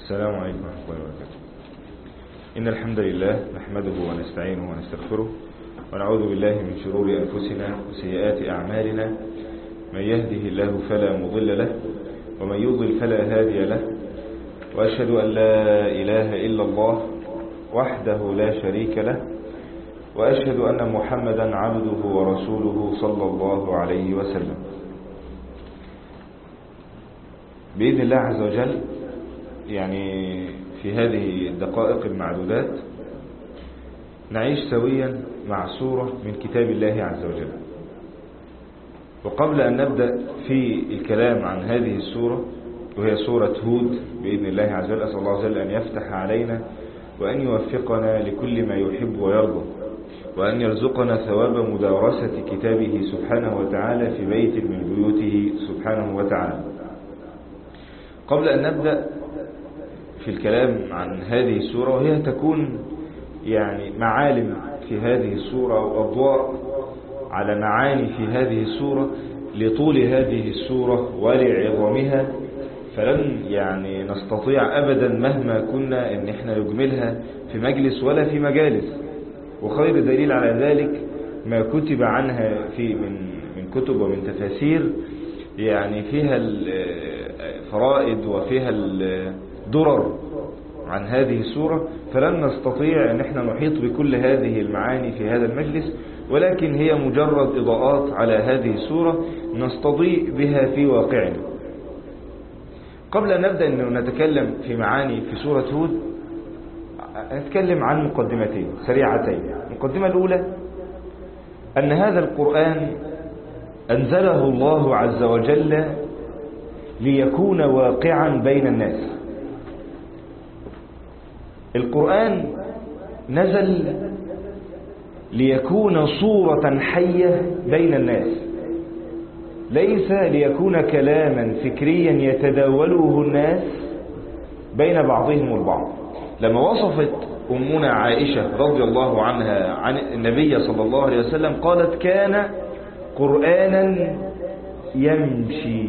السلام عليكم ورحمة الله وبركاته. إن الحمد لله نحمده ونستعينه ونستغفره ونعوذ بالله من شرور أنفسنا وسيئات أعمالنا. من يهده الله فلا مضل له ومن يضلل فلا هادي له، وأشهد أن لا إله إلا الله وحده لا شريك له، وأشهد أن محمدا عبده ورسوله صلى الله عليه وسلم. بإذن الله عز وجل يعني في هذه الدقائق المعدودات نعيش سويا مع سورة من كتاب الله عز وجل. وقبل أن نبدأ في الكلام عن هذه السورة، وهي سورة هود بإذن الله عز وجل، أسأل الله عز وجل أن يفتح علينا وأن يوفقنا لكل ما يحب ويرضى، وأن يرزقنا ثواب مدارسة كتابه سبحانه وتعالى في بيت من بيوته سبحانه وتعالى. قبل أن نبدأ في الكلام عن هذه السورة، وهي تكون يعني معالم في هذه السورة وأضواء على معاني في هذه السورة لطول هذه السورة ولعظمها، فلن يعني نستطيع أبدا مهما كنا أن احنا نجملها في مجلس ولا في مجالس. وخير دليل على ذلك ما كتب عنها من كتب ومن تفاسير يعني فيها الفرائد وفيها الدرر عن هذه السورة، فلن نستطيع أن احنا نحيط بكل هذه المعاني في هذا المجلس، ولكن هي مجرد إضاءات على هذه السورة نستضيء بها في واقعنا. قبل أن نبدأ أن نتكلم في معاني في سورة هود، نتكلم عن مقدمتين سريعتين. المقدمة الأولى أن هذا القرآن أنزله الله عز وجل ليكون واقعا بين الناس. القرآن نزل ليكون صورة حية بين الناس، ليس ليكون كلاما فكريا يتداوله الناس بين بعضهم البعض. لما وصفت أمنا عائشة رضي الله عنها عن النبي صلى الله عليه وسلم قالت: كان قرآنا يمشي،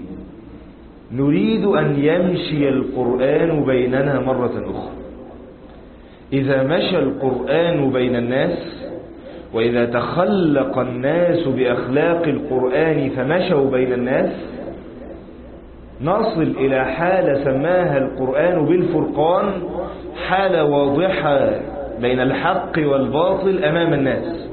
نريد أن يمشي القرآن بيننا مرة أخرى. إذا مشى القرآن بين الناس، وإذا تخلق الناس بأخلاق القرآن فمشوا بين الناس، نصل إلى حالة سماها القرآن بالفرقان، حالة واضحة بين الحق والباطل أمام الناس.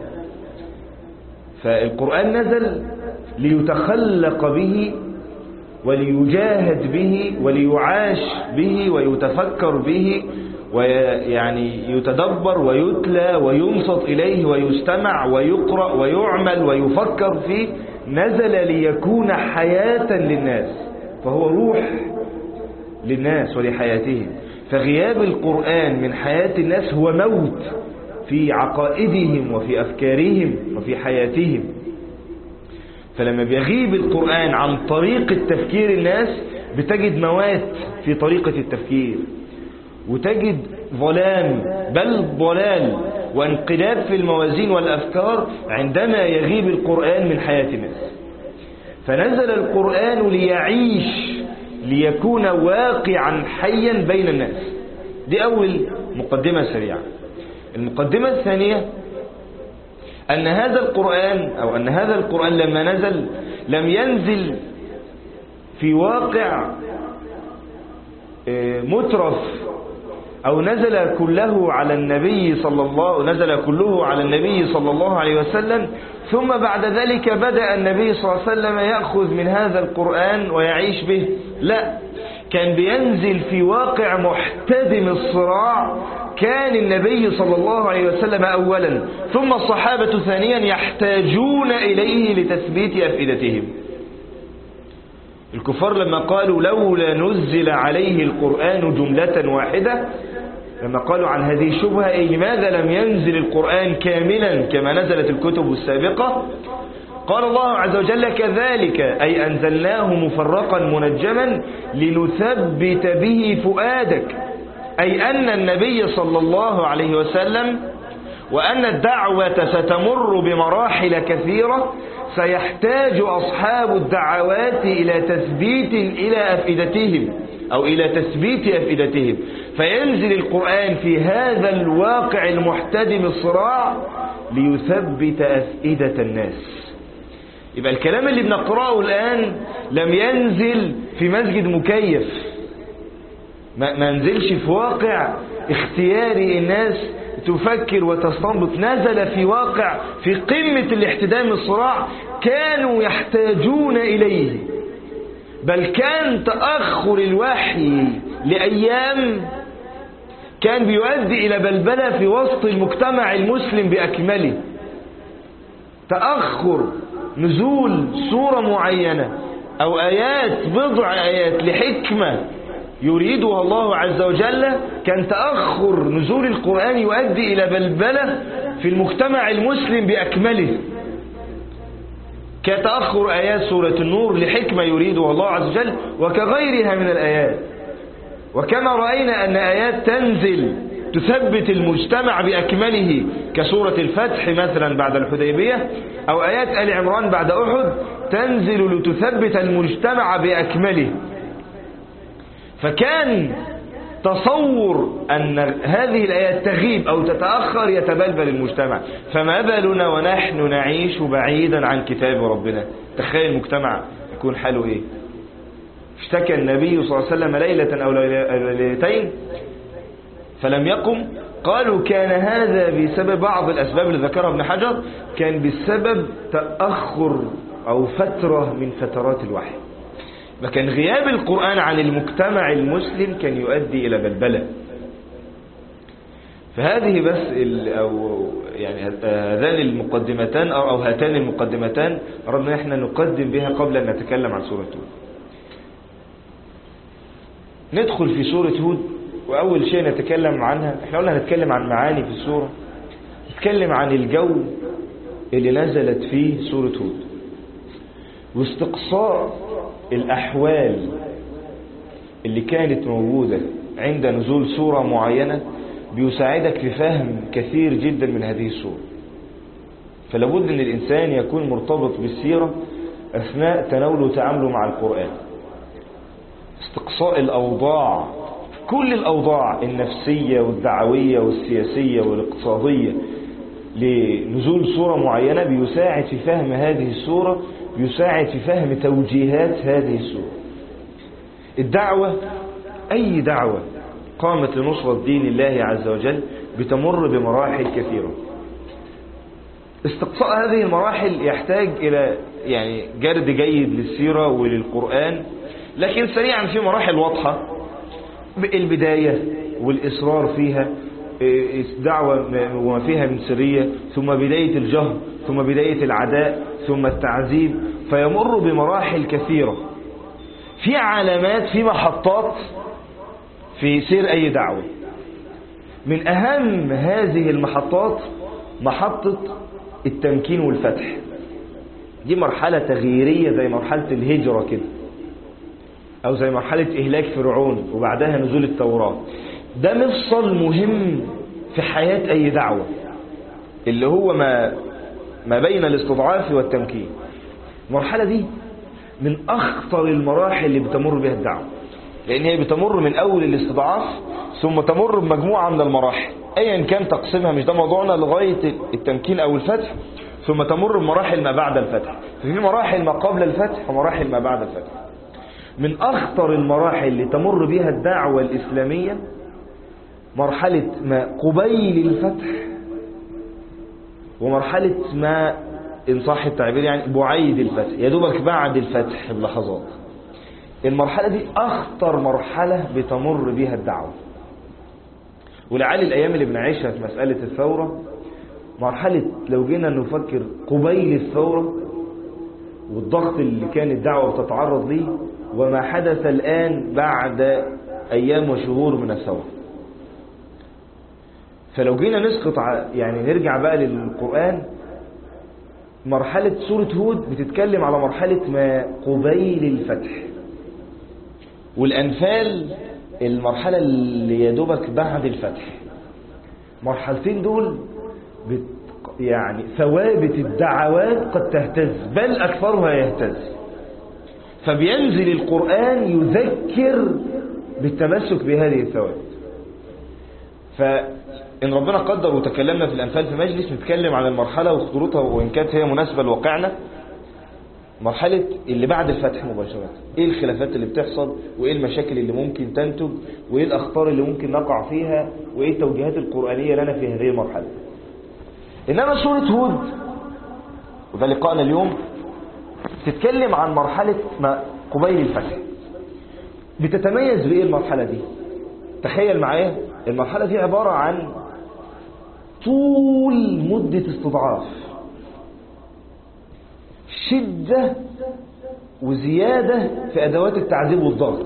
فالقرآن نزل ليتخلق به وليجاهد به وليعاش به ويتفكر به، ويعني يتدبر ويتلى وينصت إليه ويستمع ويقرأ ويعمل ويفكر فيه. نزل ليكون حياة للناس، فهو روح للناس ولحياتهم. فغياب القرآن من حياة الناس هو موت في عقائدهم وفي أفكارهم وفي حياتهم. فلما بيغيب القرآن عن طريقة تفكير الناس بتجد موات في طريقة التفكير، وتجد ظلام بل ضلال وانقلاب في الموازين والأفكار عندما يغيب القرآن من حياة الناس. فنزل القرآن ليعيش، ليكون واقعا حيا بين الناس. دي أول مقدمة سريعة. المقدمة الثانية أن هذا القرآن لما نزل لم ينزل في واقع مترف، أو نزل كله على النبي صلى الله عليه وسلم، ثم بعد ذلك بدأ النبي صلى الله عليه وسلم يأخذ من هذا القرآن ويعيش به. لا، كان بينزل في واقع محتدم الصراع. كان النبي صلى الله عليه وسلم أولا ثم الصحابة ثانيا يحتاجون إليه لتثبيت أفئدتهم. الكفار لما قالوا لولا نزل عليه القرآن جملة واحدة، لما قالوا عن هذه الشبهة لماذا لم ينزل القرآن كاملا كما نزلت الكتب السابقة، قال الله عز وجل: كذلك أي أنزلناه مفرقا منجما لنثبت به فؤادك، أي أن النبي صلى الله عليه وسلم وأن الدعوة ستمر بمراحل كثيرة، سيحتاج أصحاب الدعوات إلى تثبيت إلى أفئدتهم، أو إلى تثبيت أفئدتهم، فينزل القرآن في هذا الواقع المحتدم الصراع ليثبت أفئدة الناس. يبقى الكلام اللي بنقرأه الآن لم ينزل في مسجد مكيف، ما نزلش في واقع اختياري الناس تفكر وتستنبط، نزل في واقع في قمة الاحتدام الصراع كانوا يحتاجون إليه، بل كان تأخر الوحي لأيام كان بيؤدي إلى بلبلة في وسط المجتمع المسلم بأكمله. تأخر نزول سورة معينة أو آيات، بضع آيات لحكمة يريدها الله عز وجل، كان تأخر نزول القرآن يؤدي إلى بلبلة في المجتمع المسلم بأكمله، كتأخر آيات سورة النور لحكمة يريدها الله عز وجل وكغيرها من الآيات. وكما رأينا أن آيات تنزل تثبت المجتمع بأكمله كسورة الفتح مثلا بعد الحديبية، أو آيات آل عمران بعد أحد تنزل لتثبت المجتمع بأكمله. فكان تصور أن هذه الآيات تغيب أو تتأخر يتبلبل المجتمع، فما بالنا ونحن نعيش بعيدا عن كتاب ربنا؟ تخيل المجتمع يكون حاله إيه. اشتكى النبي صلى الله عليه وسلم ليلة أو ليلتين فلم يقم، قالوا كان هذا بسبب بعض الأسباب اللي ذكرها ابن حجر، كان بسبب تأخر أو فترة من فترات الوحي. لكن غياب القرآن عن المجتمع المسلم كان يؤدي إلى بلبلة. فهذه بس أو يعني هذان المقدمتان أو هاتان المقدمتان أردنا إحنا نقدم بها قبل أن نتكلم عن سورة هود. ندخل في سورة هود، وأول شيء نتكلم عنها، إحنا قلنا هنتكلم عن معاني في السورة، نتكلم عن الجو اللي نزلت فيه سورة هود، واستقصاء الأحوال اللي كانت موجودة عند نزول سورة معينة بيساعدك في فهم كثير جدا من هذه السورة. فلابد أن الإنسان يكون مرتبط بالسيرة أثناء تناوله وتعامله مع القرآن. استقصاء الأوضاع، كل الأوضاع النفسية والدعوية والسياسية والاقتصادية لنزول سورة معينة بيساعد في فهم هذه السورة، بيساعد في فهم توجيهات هذه السورة. الدعوة، أي دعوة قامت لنصرة دين الله عز وجل بتمر بمراحل كثيرة. استقصاء هذه المراحل يحتاج إلى يعني جرد جيد للسيرة وللقرآن، لكن سريعا في مراحل واضحة: البداية والإصرار فيها، دعوة وما فيها من سرية، ثم بداية الجهر، ثم بداية العداء، ثم التعذيب، فيمر بمراحل كثيرة. في علامات، في محطات في سير أي دعوة. من أهم هذه المحطات محطة التمكين والفتح. دي مرحلة تغييرية زي مرحلة الهجرة كده، أو زي مرحلة إهلاك فرعون وبعدها نزول التوراة. ده مفصل مهم في حياة أي دعوة، اللي هو ما بين الاستضعاف والتمكين. المرحلة دي من أخطر المراحل اللي بتمر بها الدعوة، لأن هي بتمر من أول الاستضعاف ثم تمر بمجموعة من المراحل أيا كان تقسيمها، مش ده موضوعنا، لغاية التمكين أو الفتح، ثم تمر بمراحل ما بعد الفتح. ففي مراحل ما قبل الفتح ومراحل ما بعد الفتح. من أخطر المراحل اللي تمر بها الدعوة الإسلامية مرحلة ما قبيل الفتح، ومرحلة ما إن صح التعبير يعني بعيد الفتح، يا دوبك بعد الفتح بلحظات. المرحلة دي أخطر مرحلة بتمر بها الدعوة. ولعل الأيام اللي بنعيشها في مسألة الثورة مرحلة، لو جينا نفكر قبيل الثورة والضغط اللي كان الدعوة بتتعرض ليه، وما حدث الآن بعد أيام وشهور من الثورة. فلو جينا نسقط يعني نرجع بقى للقرآن، مرحلة سورة هود بتتكلم على مرحلة ما قبيل الفتح، والأنفال المرحلة اللي يدوبك بعد الفتح. مرحلتين دول يعني ثوابت الدعوات قد تهتز، بل أكثرها يهتز. فبينزل القرآن يذكر بالتمسك بهذه الثوابت. فإن ربنا قدر وتكلمنا في الأنفال في مجلس نتكلم عن المرحلة وخطورتها وإن كانت هي مناسبة لواقعنا، مرحلة اللي بعد الفتح مباشرة، ايه الخلافات اللي بتحصل وايه المشاكل اللي ممكن تنتج وايه الأخطار اللي ممكن نقع فيها وايه التوجيهات القرآنية لنا في هذه المرحلة. إنما سورة هود وده لقاءنا اليوم تتكلم عن مرحلة ما قبيل الفتح. بتتميز بإيه المرحلة دي؟ تخيل معايا المرحلة دي عبارة عن طول مدة استضعاف، شدة وزيادة في أدوات التعذيب والضغط،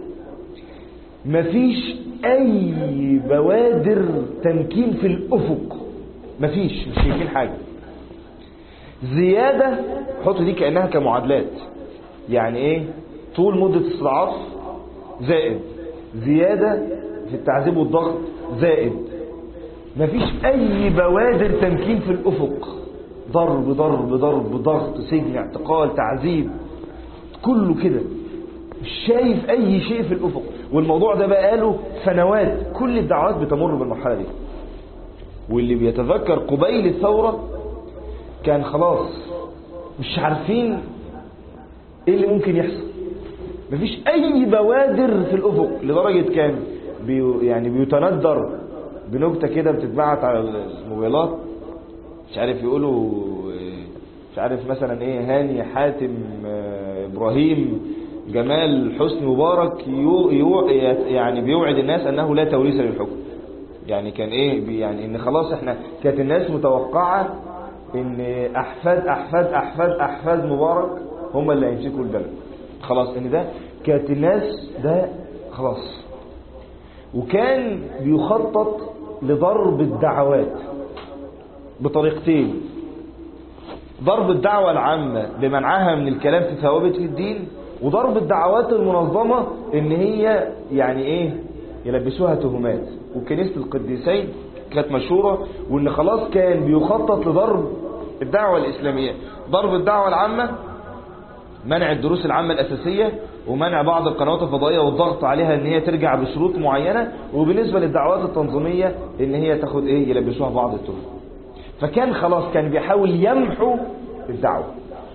مفيش أي بوادر تمكين في الأفق، مفيش، مش شايفين حاجة. زيادة حط دي كأنها كمعادلات، يعني ايه؟ طول مدة استضعاف زائد زيادة في التعذيب والضغط زائد مفيش أي بوادر تمكين في الأفق، ضرب ضرب ضرب ضغط سجن اعتقال تعذيب، كله كده مش شايف أي شيء في الأفق. والموضوع ده بقاله سنوات، كل الدعوات بتمر بالمرحلة دي. واللي بيتذكر قبيل الثورة كان خلاص مش عارفين ايه اللي ممكن يحصل، مفيش اي بوادر في الافق، لدرجة كان يعني بيتندر بنكتة كده بتتبعت على الموبايلات، مش عارف يقولوا مش عارف مثلا ايه، هاني حاتم ابراهيم جمال حسني مبارك يعني بيوعد الناس انه لا توريث للحكم. يعني كان ايه؟ يعني ان خلاص احنا كانت الناس متوقعة ان احفاد احفاد احفاد احفاد مبارك هم اللي هيمسكوا البلد، خلاص ان ده كانت الناس ده خلاص. وكان بيخطط لضرب الدعوات بطريقتين: ضرب الدعوة العامة بمنعها من الكلام في ثوابت الدين، وضرب الدعوات المنظمة ان هي يعني ايه يلبسوها تهمات. وكنيسة القديسين كانت مشهورة، وان خلاص كان بيخطط لضرب الدعوة الإسلامية. ضرب الدعوة العامة منع الدروس العامة الأساسية ومنع بعض القنوات الفضائية والضغط عليها ان هي ترجع بشروط معينة، وبالنسبة للدعوات التنظيمية ان هي تاخد ايه يلبسوها بعض التهم. فكان خلاص كان بيحاول يمحو الدعوة.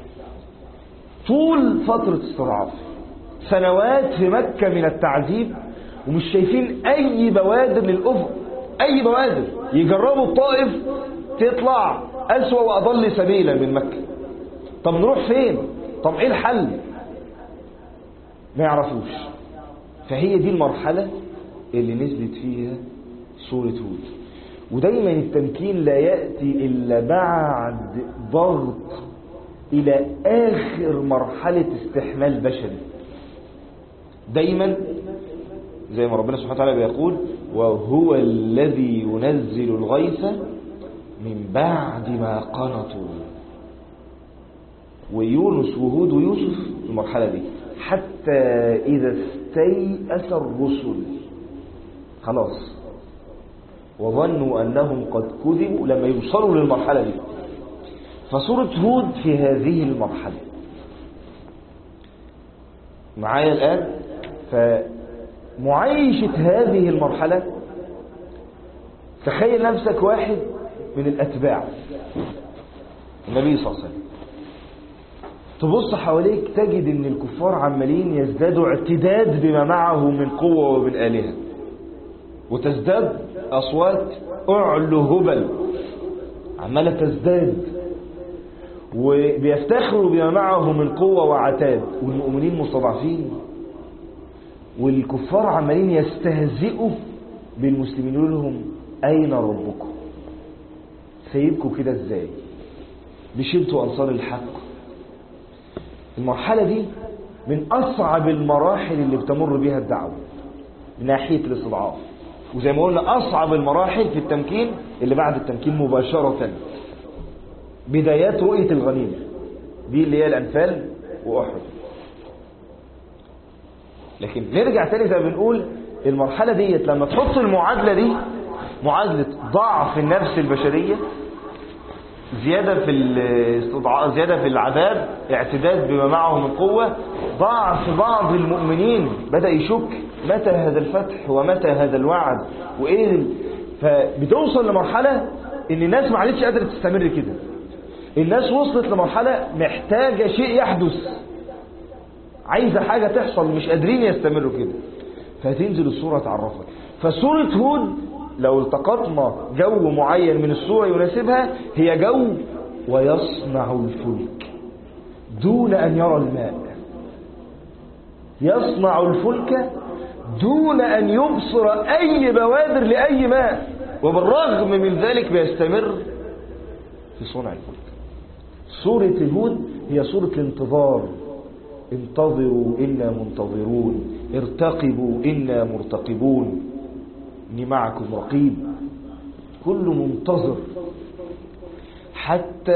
طول فترة استضعاف سنوات في مكة من التعذيب ومش شايفين اي بوادر للأفق، اي بوادر. يجربوا الطائف تطلع أسوأ وأضل سبيلا من مكة. طب نروح فين؟ طب ايه الحل؟ ما يعرفوش. فهي دي المرحلة اللي نزلت فيها سورة هود. ودايما التمكين لا يأتي إلا بعد ضغط إلى آخر مرحلة استحمال بشري. دايما زي ما ربنا سبحانه وتعالى بيقول: وهو الذي ينزل الغيث من بعد ما قنطوا. ويونس وهود ويوسف في المرحلة دي، حتى إذا استيأس الرسل خلاص وظنوا أنهم قد كذبوا، لما يوصلوا للمرحلة دي. فسورة هود في هذه المرحلة معايا الآن. فمعيشة هذه المرحلة، تخيل نفسك واحد من الأتباع النبي صلى الله عليه وسلم، تبص حواليك تجد ان الكفار عمالين يزدادوا اعتداد بما معه من قوة ومن آلهة، وتزداد أصوات أعلو هبل عمالة تزداد، وبيفتخروا بما معه من قوة وعتاد، والمؤمنين مستضعفين، والكفار عمالين يستهزئوا بالمسلمين، يقولوا لهم أين ربكم؟ سيبكوا كده ازاي؟ مش انتوا أنصار الحق؟ المرحلة دي من أصعب المراحل اللي بتمر بها الدعوة من ناحية الاستضعاف، وزي ما قلنا أصعب المراحل في التمكين اللي بعد التمكين مباشرة. بدايات رؤية الغنيمة دي اللي هي الأنفال وأحد. لكن نرجع تاني زي ما بنقول، المرحلة دي لما تحط المعادلة دي، معادلة ضعف النفس البشرية، زيادة في الاستضعاف، زيادة في العذاب، اعتداد بما معه من قوة، ضعف بعض المؤمنين بدأ يشك متى هذا الفتح ومتى هذا الوعد وإيه. فبتوصل لمرحلة إن الناس ما عادتش قادرة تستمر كده. الناس وصلت لمرحلة محتاجة شيء يحدث، عايزة حاجة تحصل، مش قادرين يستمروا كده. فتنزل السورة تعرفك. فسورة هود لو التقطنا جو معين من السورة يناسبها، هي جو ويصنع الفلك دون أن يرى الماء. يصنع الفلك دون أن يبصر أي بوادر لأي ماء، وبالرغم من ذلك بيستمر في صنع الفلك. سورة هود هي سورة الانتظار. انتظروا إنا منتظرون، ارتقبوا إنا مرتقبون، إني معكم رقيب، كل منتظر. حتى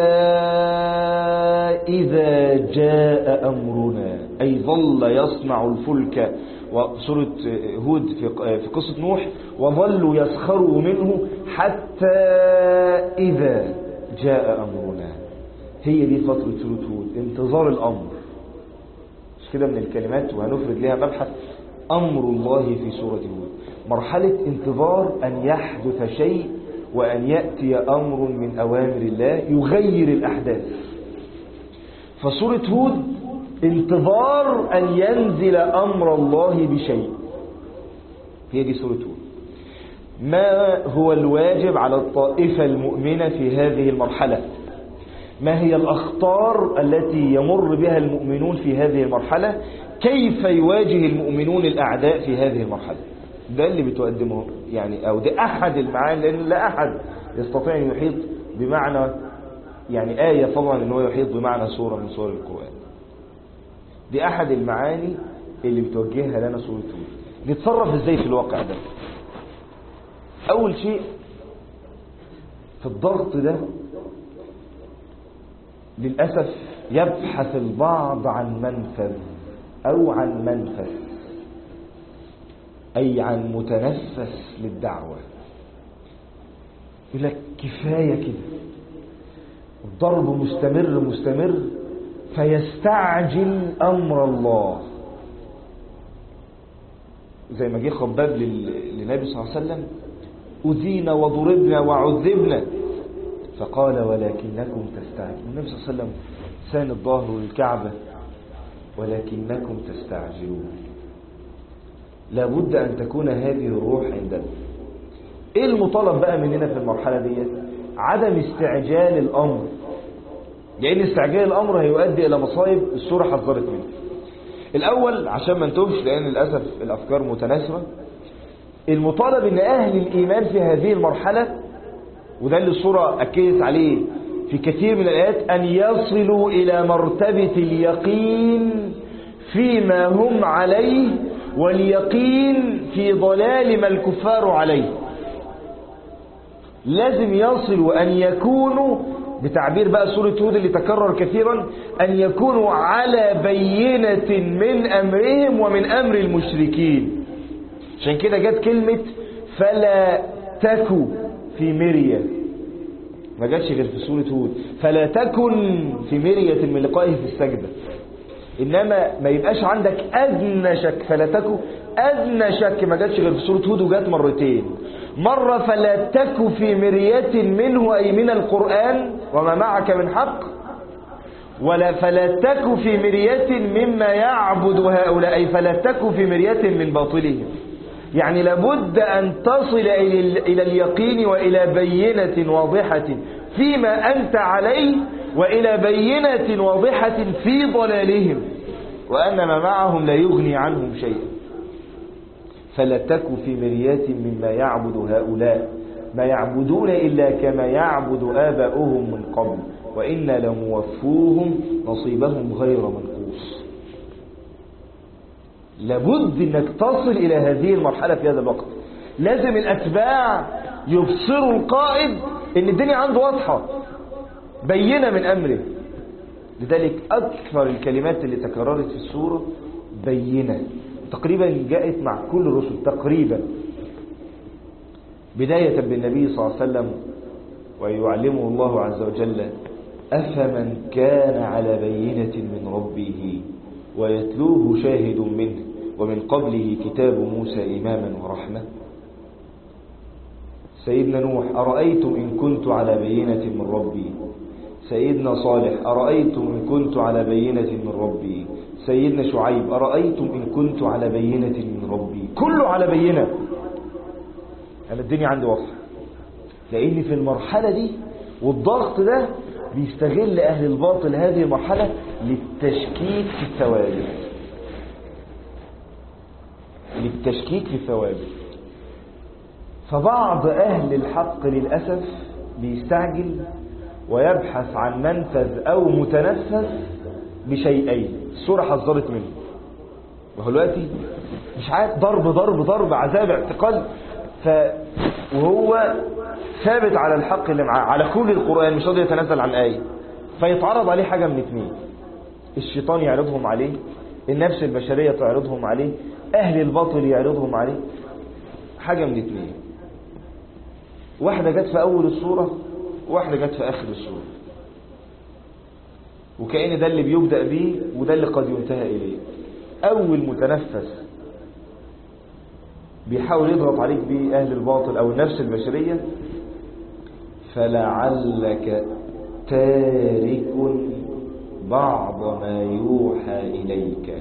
إذا جاء أمرنا، أي ظل يصنع الفلك. وسورة هود في قصة نوح وظلوا يسخروا منه حتى إذا جاء أمرنا. هي دي فترة سورة هود، انتظار الأمر. مش كده من الكلمات وهنفرد لها مبحث أمر الله في سورة هود. مرحلة انتظار أن يحدث شيء وأن يأتي أمر من أوامر الله يغير الأحداث. فسورة هود انتظار أن ينزل أمر الله بشيء. هي دي سورة هود. ما هو الواجب على الطائفة المؤمنة في هذه المرحلة؟ ما هي الأخطار التي يمر بها المؤمنون في هذه المرحلة؟ كيف يواجه المؤمنون الأعداء في هذه المرحلة؟ ده اللي بتقدمه يعني، أو ده أحد المعاني، لأن لا أحد يستطيع أن يحيط بمعنى يعني آية طبعا أنه يحيط بمعنى سورة من سور القرآن. دي أحد المعاني اللي بتوجهها لنا سورة هود. نتصرف إزاي في الواقع ده؟ أول شيء في الضغط ده للأسف يبحث البعض عن منفذ أو عن منفذ، أي عن متنفس للدعوة. يقول لك كفاية كده، الضرب مستمر فيستعجل أمر الله. زي ما جه خباب للنبي صلى الله عليه وسلم: أذينا وضربنا وعذبنا، فقال: ولكنكم تستعجلون. النبي صلى الله عليه وسلم ساند الظهر للكعبة: ولكنكم تستعجلون. لابد أن تكون هذه الروح عندنا. إيه المطالب بقى مننا في المرحلة دي؟ عدم استعجال الأمر، لأن استعجال الأمر هيؤدي إلى مصايب السورة حذرت منها. الأول عشان ما نتوبش، لأن للأسف الأفكار متناسبة، المطالب أن أهل الإيمان في هذه المرحلة، وده اللي السورة أكدت عليه في كثير من الآيات، أن يصلوا إلى مرتبة اليقين فيما هم عليه، واليقين في ضلال ما الكفار عليه. لازم يصلوا أن يكونوا، بتعبير بقى سورة هود اللي تكرر كثيرا، أن يكونوا على بينة من أمرهم ومن أمر المشركين. عشان كده جت كلمة فلا تكو في مرية، ما جاتش غير في سورة هود. فلا تكن في مرية من لقائه في السجدة، إنما ما يبقاش عندك أدنى شك. فلا تكو أدنى شك ما جاتش غير في سورة هود، وجات مرتين. مرة فلا تكو في مرية منه، أي من القرآن وما معك من حق، ولا فلا تكو في مرية مما يعبد هؤلاء، أي فلا تكو في مرية من باطلهم. يعني لابد أن تصل إلى اليقين وإلى بينة واضحة فيما أنت عليه، وإلى بينة واضحة في ضلالهم، وأن ما معهم لا يغني عنهم شيئا. فلا تكن في مريات مما يعبد هؤلاء، ما يعبدون إلا كما يعبد آباؤهم من قبل، وإنا لموفوهم نصيبهم غير منقوص. لابد أنك تصل إلى هذه المرحلة في هذا الوقت. لازم الأتباع يبصروا القائد أن الدنيا عنده واضحة بينة من أمره. لذلك أكثر الكلمات اللي تكررت في السورة بينة، تقريبا جاءت مع كل الرسل تقريبا، بداية بالنبي صلى الله عليه وسلم: ويعلمه الله عز وجل: أفمن كان على بينة من ربه ويتلوه شاهد منه ومن قبله كتاب موسى إماما ورحمة. سيدنا نوح أرأيتم إن كنت على بينة من ربي. سيدنا صالح أرأيتم إن كنت على بينة من ربي. سيدنا شعيب أرأيتم إن كنت على بينة من ربي. كله على بينة. أنا الدنيا عندي واضحة، لأن في المرحلة دي والضغط ده بيستغل أهل الباطل هذه المرحلة للتشكيك في الثوابت، للتشكيك في الثوابت. فبعض أهل الحق للأسف بيستعجل ويبحث عن منفذ أو متنفذ بشيئين السورة حذرت منه. وهو دلوقتي مش عارف ضرب عذاب اعتقال، وهو ثابت على الحق اللي معاه على كل القرآن، مش راضي يتنزل عن آية، فيتعرض عليه حاجة من اتنين: الشيطان يعرضهم عليه، النفس البشرية تعرضهم عليه، أهل الباطل يعرضهم عليه. حاجة من اتنين، واحدة جت في أول السورة وواحدة جت في آخر السورة، وكأن ده اللي بيبدأ به وده اللي قد ينتهى إليه. أول متنفس بيحاول يضغط عليك به أهل الباطل أو النفس البشرية: فلعلك تارك بعض ما يوحى إليك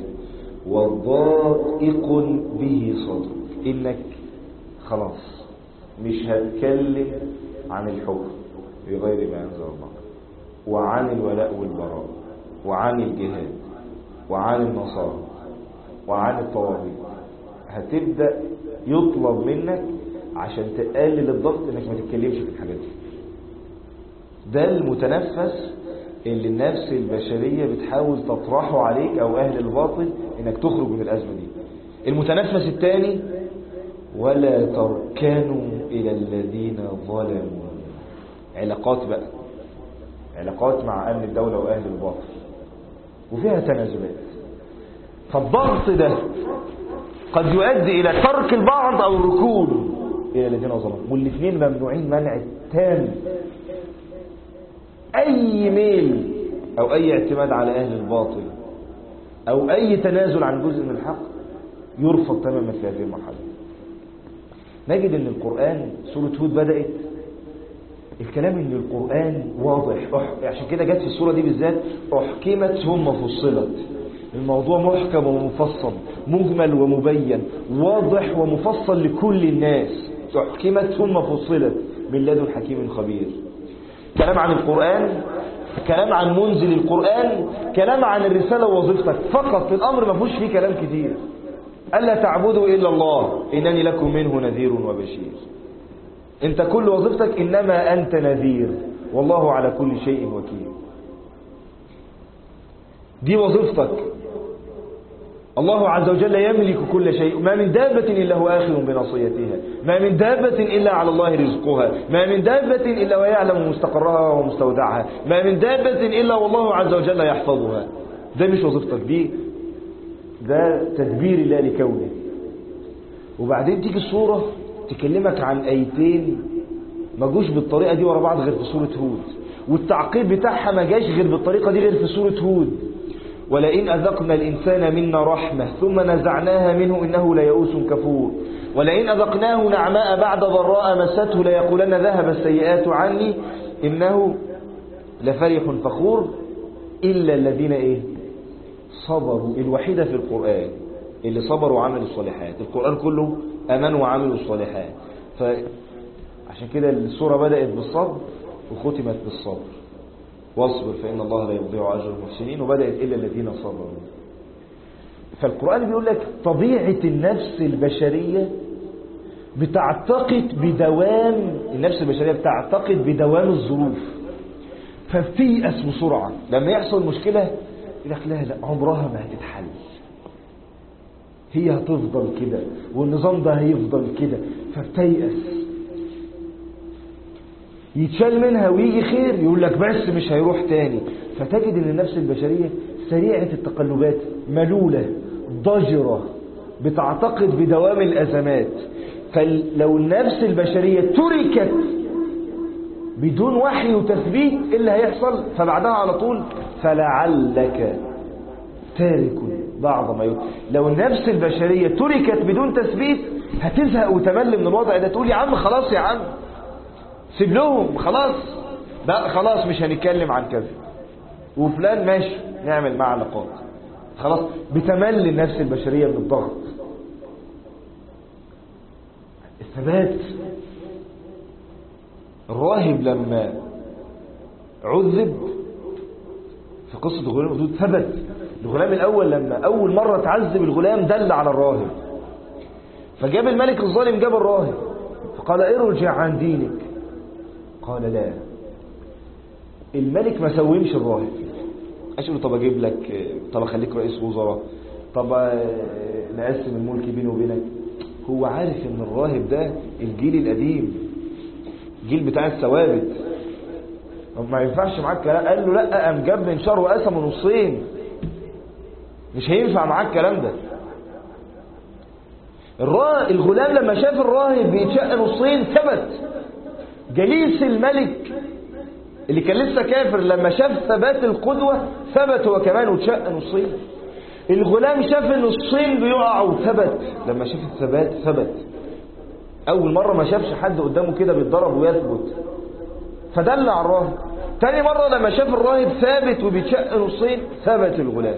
وضائق به صدرك. إنك خلاص مش هتكلم عن الحكم بغير ما أنزل الله، وعن الولاء والبراء، وعن الجهاد، وعن النصارى، وعن الطواغيت. هتبدأ يطلب منك عشان تقلل الضغط انك ما تتكلمش في الحاجات دي. ده المتنفس اللي النفس البشرية بتحاول تطرحه عليك او اهل الباطل انك تخرج من الازمة دي. المتنفس الثاني: ولا تركنوا الى الذين ظلموا. علاقات بقى، علاقات مع امن الدولة واهل الباطل وفيها تنازلات. فالضغط ده قد يؤدي إلى ترك البعض أو الركون إلى الذين ظلموا، والاثنين ممنوعين منع تام. أي ميل أو أي اعتماد على أهل الباطل أو أي تنازل عن جزء من الحق يرفض تماما في هذه المرحلة. نجد أن القرآن سورة هود بدأت الكلام أن القرآن واضح، عشان كده جت في السورة دي بالذات أحكمت ثم فصلت. الموضوع محكم ومفصل، مجمل ومبين، واضح ومفصل لكل الناس. أحكمت ثم فصلت من لدن حكيم خبير. كلام عن القرآن، كلام عن منزل القرآن، كلام عن الرسالة ووظيفتك فقط. الأمر ما فيهوش فيه كلام كتير. ألا تعبدوا إلا الله إنني لكم منه نذير وبشير. أنت كل وظيفتك إنما أنت نذير والله على كل شيء وكيل. دي وظيفتك. الله عز وجل يملك كل شيء، ما من دابة إلا هو آخذ بناصيتها، ما من دابة إلا على الله رزقها، ما من دابة إلا ويعلم مستقرها ومستودعها، ما من دابة إلا والله عز وجل يحفظها. ده مش وظيفتك، دي ده تدبير الله لكونه. وبعدين تيجي السورة تكلمك عن آيتين ما جوش بالطريقة دي ورا بعض غير في سورة هود، والتعقيب بتاعها ما جاش غير بالطريقة دي غير في سورة هود. ولئن أذقنا الإنسان منا رحمة ثم نزعناها منه إنه ليئوس كفور، ولئن أذقناه نعماء بعد ضراء مسته ليقولن ذهب السيئات عني إنه لفرح فخور إلا الذين صبروا. الوحيدة في القرآن اللي صبروا وعملوا الصالحات. القرآن كله أمنوا وعملوا الصالحات. فعشان كده السورة بدأت بالصبر وختمت بالصبر. واصبر فإن الله لا يضيع أجر المحسنين، وبدأت إلا الذين صبروا. فالقرآن بيقول لك طبيعة النفس البشرية بتعتقد بدوام، النفس البشرية بتعتقد بدوام الظروف، فبتيأس بسرعة. لما يحصل مشكلة يقول لك لا عمرها ما هتتحل، هي هتفضل كده والنظام ده هيفضل كده، فبتيأس. يتشال منها ويجي خير يقول لك بس مش هيروح تاني. فتجد ان النفس البشرية سريعة التقلبات، ملولة، ضجرة، بتعتقد بدوام الأزمات. فلو النفس البشرية تركت بدون وحي وتثبيت اللي هيحصل، فبعدها على طول فلعلك تارك بعض ما يؤذي. لو النفس البشرية تركت بدون تثبيت هتزهق وتمل من الوضع ده، تقول يا عم خلاص يا عم سيب لهم خلاص بقى، خلاص مش هنتكلم عن كذا، وفلان ماشي نعمل معه علاقات، خلاص بتمل النفس البشرية من الضغط. الثبات. الراهب لما عذب في قصة الغلام الأخدود ثبت. الغلام الأول لما أول مرة تعذب الغلام دل على الراهب، فجاب الملك الظالم جاب الراهب فقال ارجع عن دينك، قال لا. الملك ما سومش الراهب، أشوف طب أجيب لك، طب أخليك رئيس وزراء، طب نقسم الملك بيني وبينك. هو عارف ان الراهب ده الجيل القديم، الجيل بتاع الثوابت، ما ينفعش معاك الكلام. قال له لا، قام جاب منشار وقسمه نصين، مش هينفع معاك الكلام ده. الغلام لما شاف الراهب بيتشق نصين ثبت. جليس الملك اللي كان لسه كافر لما شاف ثبات القدوة ثبت هو كمان وتشق نصين. الغلام شاف النصين بيقعوا ثبت، لما شاف الثبات ثبت. اول مرة ما شافش حد قدامه كده بيتضرب ويثبت فدل على الراهب. تاني مرة لما شاف الراهب ثابت وبيتشق نصين ثبت الغلام.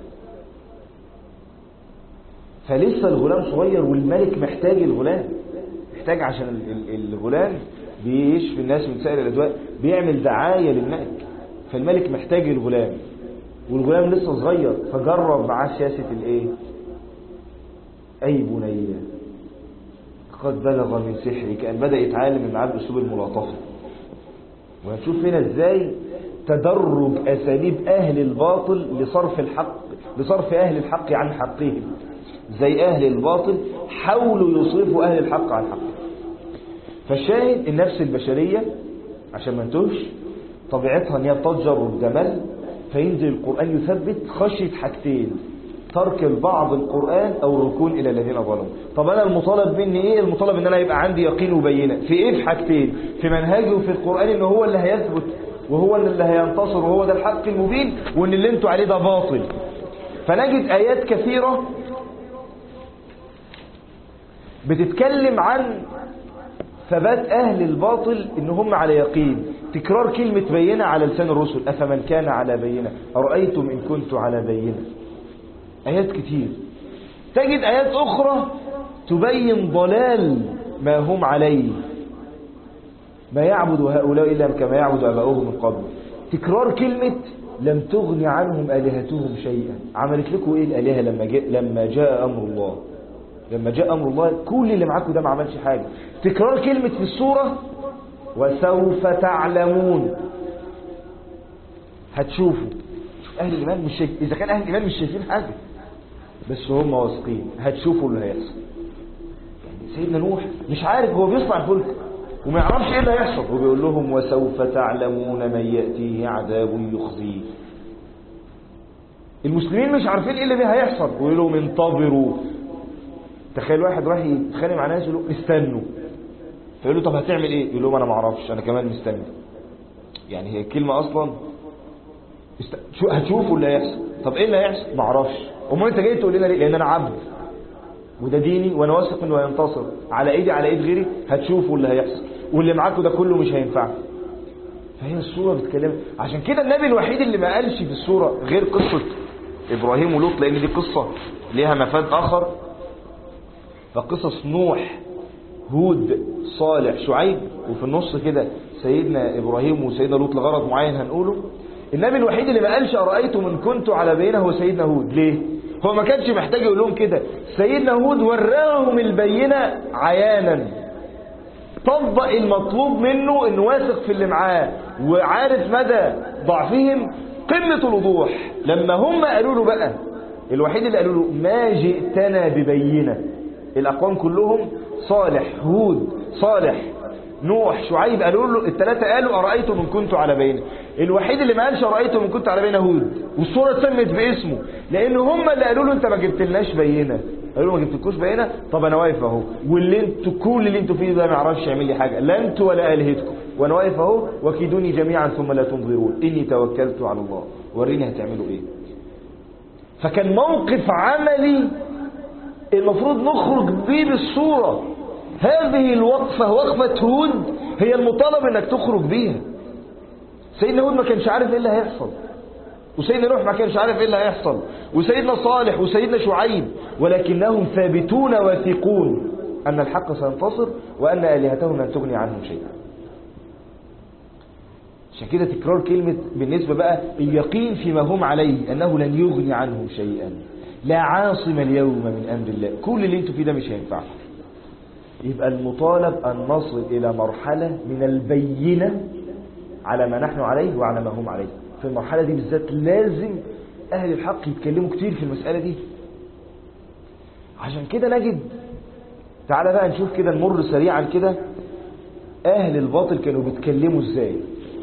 فلسه الغلام صغير والملك محتاج الغلام، محتاج عشان الغلام بيشفي الناس من سائر الأدواء، بيعمل دعاية للملك، فالملك محتاج الغلام والغلام لسه صغير. فجرب معاه سياسة الايه؟ اي بني قد بلغ من سحرك، ان بدأ يتعلم معاه باسلوب الملاطفة. وهنشوف هنا ازاي تدرج اساليب اهل الباطل لصرف اهل الحق عن حقهم. زي اهل الباطل حاولوا يصرفوا اهل الحق عن حقهم. فالشاهد النفس البشرية عشان ما نتوهش طبيعتها ان هي تضجر وتمل، فينزل القرآن يثبت خشية حاجتين: ترك البعض القرآن او الركون الى الذين ظلموا. طب انا المطالب مني ايه؟ المطالب ان انا يبقى عندي يقين وبينة في ايه؟ في حاجتين: في منهجه وفي القرآن ان هو اللي هيثبت وهو اللي هينتصر وهو ده الحق المبين، وان اللي انتوا عليه ده باطل. فنجد ايات كثيرة بتتكلم عن ثبات أهل الباطل إن هم على يقين، تكرار كلمة بينة على لسان الرسل: أفمن كان على بينة أرأيتم إن كنت على بينة. آيات كتير. تجد آيات أخرى تبين ضلال ما هم عليه، ما يعبد هؤلاء إلا كما يعبد أباؤهم من قبل. تكرار كلمة لم تغني عنهم آلهتهم شيئا. عملت لكم إيه الآلهة لما جاء أمر الله؟ لما جاء أمر الله كل اللي معاكم ده ما عملش حاجة. تكرار كلمة في السورة وسوف تعلمون. هتشوفوا. شوف أهل الإيمان مش شايف. إذا كان أهل الإيمان مش شايفين حاجة بس هم واثقين، هتشوفوا اللي هيحصل. يعني سيدنا نوح مش عارف، هو بيصنع الفلك وما يعرفش ايه اللي هيحصل، وبيقول لهم وسوف تعلمون من يأتيه عذاب يخزيه. المسلمين مش عارفين ايه اللي هيحصل ويقول لهم انتظروا. تخيل واحد راح يتخانق مع ناس يقول له استنوا، فيقول له طب هتعمل ايه؟ يقول لهم انا ما اعرفش، انا كمان مستني. يعني هي الكلمه اصلا هتشوفوا اللي هيحصل. طب ايه اللي هيحصل؟ ما اعرفش. امال انت جاي تقول لنا ليه؟ لان انا عبد وده ديني وانا واثق انه هينتصر على ايدي على ايد غيري. هتشوفوا اللي هيحصل واللي معاكم ده كله مش هينفع. فهي السوره بتتكلم. عشان كده النبي الوحيد اللي ما قالش في السوره غير قصه ابراهيم ولوط، لان دي قصه ليها مفاد اخر. فقصص نوح هود صالح شعيب، وفي النص كده سيدنا ابراهيم وسيدنا لوط لغرض معين هنقوله. النبي الوحيد اللي ما قالش أرأيتم إن كنت على بينة هو سيدنا هود. ليه؟ هو ما كانش محتاج يقول لهم كده. سيدنا هود وراهم البينة عيانا، طبق المطلوب منه انه واثق في اللي معاه وعارف مدى ضعفهم قمة الوضوح. لما هم قالوا له بقى، الوحيد اللي قالوا له ما جئتنا ببينة، الأقوام كلهم صالح هود صالح نوح شعيب قالوا له، الثلاثة قالوا أرأيتم إن كنت على بينة. الوحيد اللي ما قالش أرأيتم إن كنت على بينة هود، والصورة اتسمت باسمه لأن هم اللي قالوا له أنت ما جبتلناش بينة. قالوا له ما جبتلكوش بينة، طب أنا واقف أهو، واللي انتوا كل اللي انتوا فيه ده ما يعرفش يعمل لي حاجة، لا انتوا ولا آلهتكم، وأنا واقف أهو وكيدوني جميعا ثم لا تنظرون إني توكلت على الله، وريني هتعملوا إيه. فكان موقف عملي المفروض نخرج بيه بالصورة. هذه الوقفة وقفة هود هي المطالب انك تخرج بيها. سيدنا هود ما كانش عارف ايه اللي هيحصل، وسيدنا نوح ما كانش عارف ايه اللي هيحصل، وسيدنا صالح وسيدنا شعيب، ولكنهم ثابتون واثقون ان الحق سينتصر وان الهتهم لن تغني عنهم شيئا. عشان كده تكرار كلمة بالنسبة بقى اليقين فيما هم عليه أنه لن يغني عنهم شيئا، لا عاصم اليوم من أمر الله، كل اللي انتوا فيه ده مش هينفعكم. يبقى المطالب أن نصل إلى مرحلة من البينة على ما نحن عليه وعلى ما هم عليه. في المرحلة دي بالذات لازم أهل الحق يتكلموا كتير في المسألة دي. عشان كده نجد، تعالى بقى نشوف كده، نمر سريعا كده أهل الباطل كانوا بيتكلموا إزاي.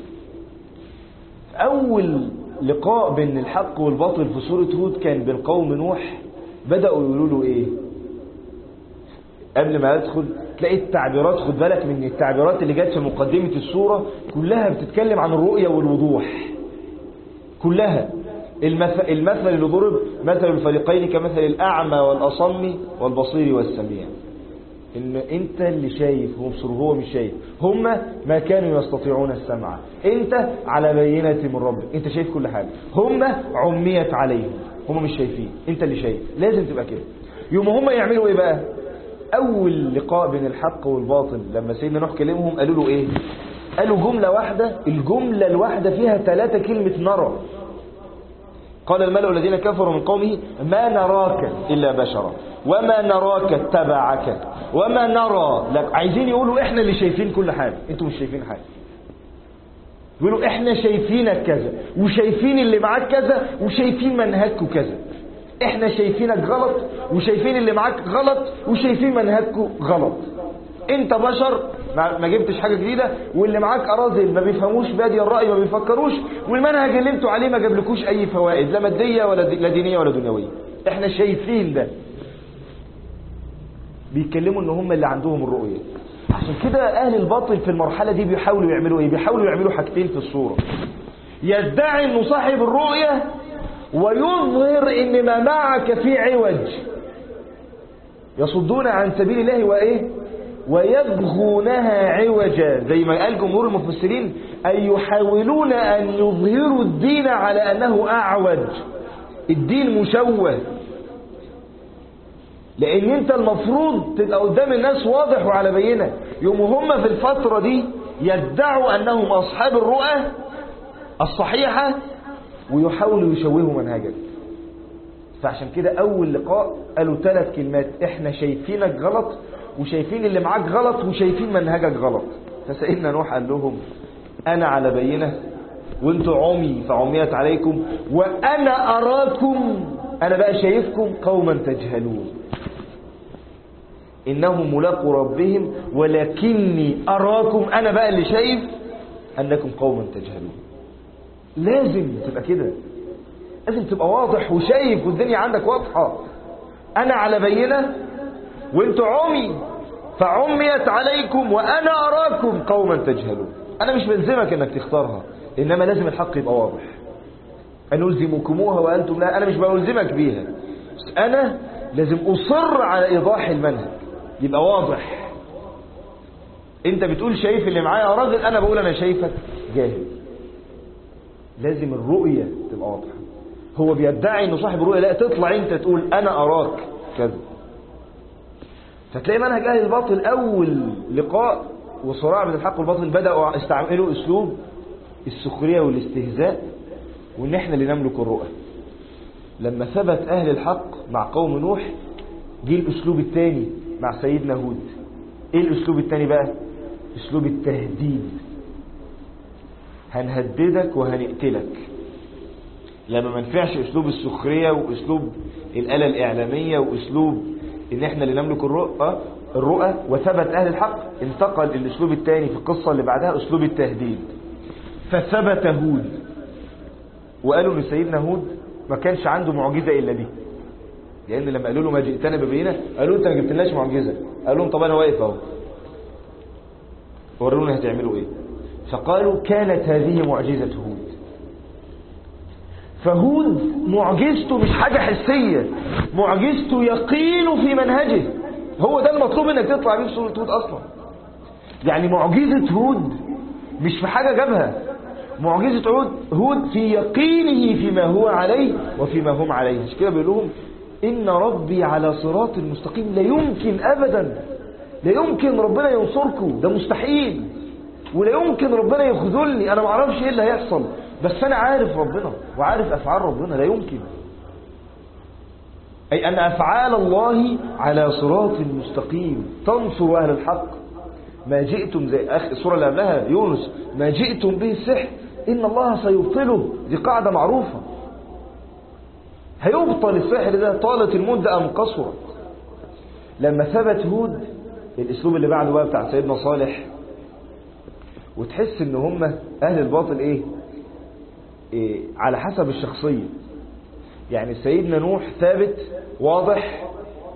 أول لقاء بين الحق والباطل في سورة هود كان بين قوم نوح. بدأوا يقولوا له إيه؟ قبل ما يدخل تلاقي التعبيرات، خد بالك من التعبيرات اللي جت في مقدمة السورة كلها بتتكلم عن الرؤية والوضوح كلها. المثل اللي ضرب مثل الفريقين كمثل الأعمى والأصم والبصير والسميع. إن أنت اللي شايف ومبصر، هو مش شايف. هم ما كانوا يستطيعون السمع، أنت على بينة من ربك، أنت شايف كل حاجة. هم عميت عليهم، هم مش شايفين، أنت اللي شايف. لازم تبقى كده. يوم هم يعملوا إيه بقى؟ أول لقاء بين الحق والباطل لما سيدنا نوح كلمهم قالوا له إيه؟ قالوا جملة واحدة، الجملة الواحدة فيها 3 كلمة نرى. قال الملأ الذين كفروا من قومه ما نراك إلا بشرا وما نراك اتبعك وما نرى لك. عايزين يقولوا احنا اللي شايفين كل حاجة، انتوا مش شايفين حاجة. يقولوا احنا شايفينك كذا وشايفين اللي معاك كذا وشايفين منهجكوا كذا. احنا شايفينك غلط وشايفين اللي معاك غلط وشايفين منهجكوا غلط. انت بشر ما جبتش حاجة جديدة، واللي معاك أراذل ما بيفهموش بادي الرأي، ما بيفكروش، والمنهج اللي انتوا عليه ما جابلكوش أي فوائد لا مادية ولا دينية ولا دنيوية. احنا شايفين ده. بيتكلموا ان هم اللي عندهم الرؤية. عشان كده أهل الباطل في المرحلة دي بيحاولوا يعملوا ايه؟ بيحاولوا يعملوا حاجتين في الصورة. يدعي انه صاحب الرؤية ويظهر ان ما معك في عوج. يصدون عن سبيل الله وايه؟ ويبغونها عوجا، زي ما قال جمهور المفسرين، أي يحاولون أن يظهروا الدين على أنه أعوج، الدين مشوه. لأن أنت المفروض تبقى قدام الناس واضح وعلى بينة. يوم هم في الفترة دي يدعوا أنهم أصحاب الرؤى الصحيحة ويحاولوا يشوهوا منهجك. فعشان كده أول لقاء قالوا 3 كلمات: إحنا شايفينك غلط وشايفين اللي معاك غلط وشايفين منهجك غلط. فسيدنا نوح قال لهم: أنا على بينة وانتوا عمي فعميت عليكم، وأنا أراكم، أنا بقى شايفكم قوما تجهلون، إنهم ملاقوا ربهم ولكني أراكم، أنا بقى اللي شايف أنكم قوما تجهلون. لازم تبقى كده، لازم تبقى واضح وشايف والدنيا عندك واضحة. أنا على بينة وانتوا عمي فعميت عليكم وأنا أراكم قوما تجهلون. أنا مش بلزمك أنك تختارها، إنما لازم الحق يبقى واضح. أن ألزمكموها وأنتم لا، أنا مش بلزمك بيها، بس أنا لازم أصر على إيضاح المنهج يبقى واضح. أنت بتقول شايف اللي معايا راجل، أنا بقول أنا شايفك جاهل. لازم الرؤية تبقى واضحة. هو بيدعي إنه صاحب الرؤية، لا، تطلع أنت تقول أنا أراك كذا. فتلاقي منهج أهل الباطل أول لقاء وصراع بين الحق والباطل بدأوا استعملوا أسلوب السخرية والاستهزاء، وإن إحنا اللي نملك الرؤى. لما ثبت أهل الحق مع قوم نوح جه الأسلوب الثاني مع سيدنا هود. إيه الأسلوب الثاني بقى؟ أسلوب التهديد. هنهددك وهنقتلك. لما ما نفعش أسلوب السخرية وأسلوب الآلة الإعلامية وأسلوب إن إحنا اللي نملك الرؤى وثبت أهل الحق، انتقل الأسلوب الثاني في القصة اللي بعدها أسلوب التهديد. فثبت هود، وقالوا إن سيدنا هود ما كانش عنده معجزة إلا دي. لأن لما قالوا له ما جئتنا ببينة، قالوا أنت ما جبتلناش معجزة. قالوا لهم طب أنا واقف أهو، ورونا هتعملوا إيه. فقالوا كانت هذه معجزة هود. فهود معجزته مش حاجة حسية، معجزته يقين في منهجه. هو ده المطلوب انك تطلع بيه في سورة هود اصلا. يعني معجزة هود مش في حاجة جابها، معجزة هود في يقينه فيما هو عليه وفيما هم عليه. مش كده بيقول لهم إن ربي على صراط المستقيم؟ لا يمكن أبدا، لا يمكن ربنا ينصركم، ده مستحيل، ولا يمكن ربنا يخذلني، أنا ما اعرفش إيه اللي هيحصل، بس أنا عارف ربنا وعارف أفعال ربنا. لا يمكن، أي أن أفعال الله على صراط مستقيم تنصر أهل الحق. ما جئتم زي السورة اللي قبلها يونس، ما جئتم به السحر إن الله سيبطله، دي قاعدة معروفة. هيبطل السحر ده طالت المدة أم قصرت. لما ثبت هود، الأسلوب اللي بعده بقى بتاع سيدنا صالح، وتحس إن هم أهل الباطل إيه على حسب الشخصية. يعني سيدنا نوح ثابت واضح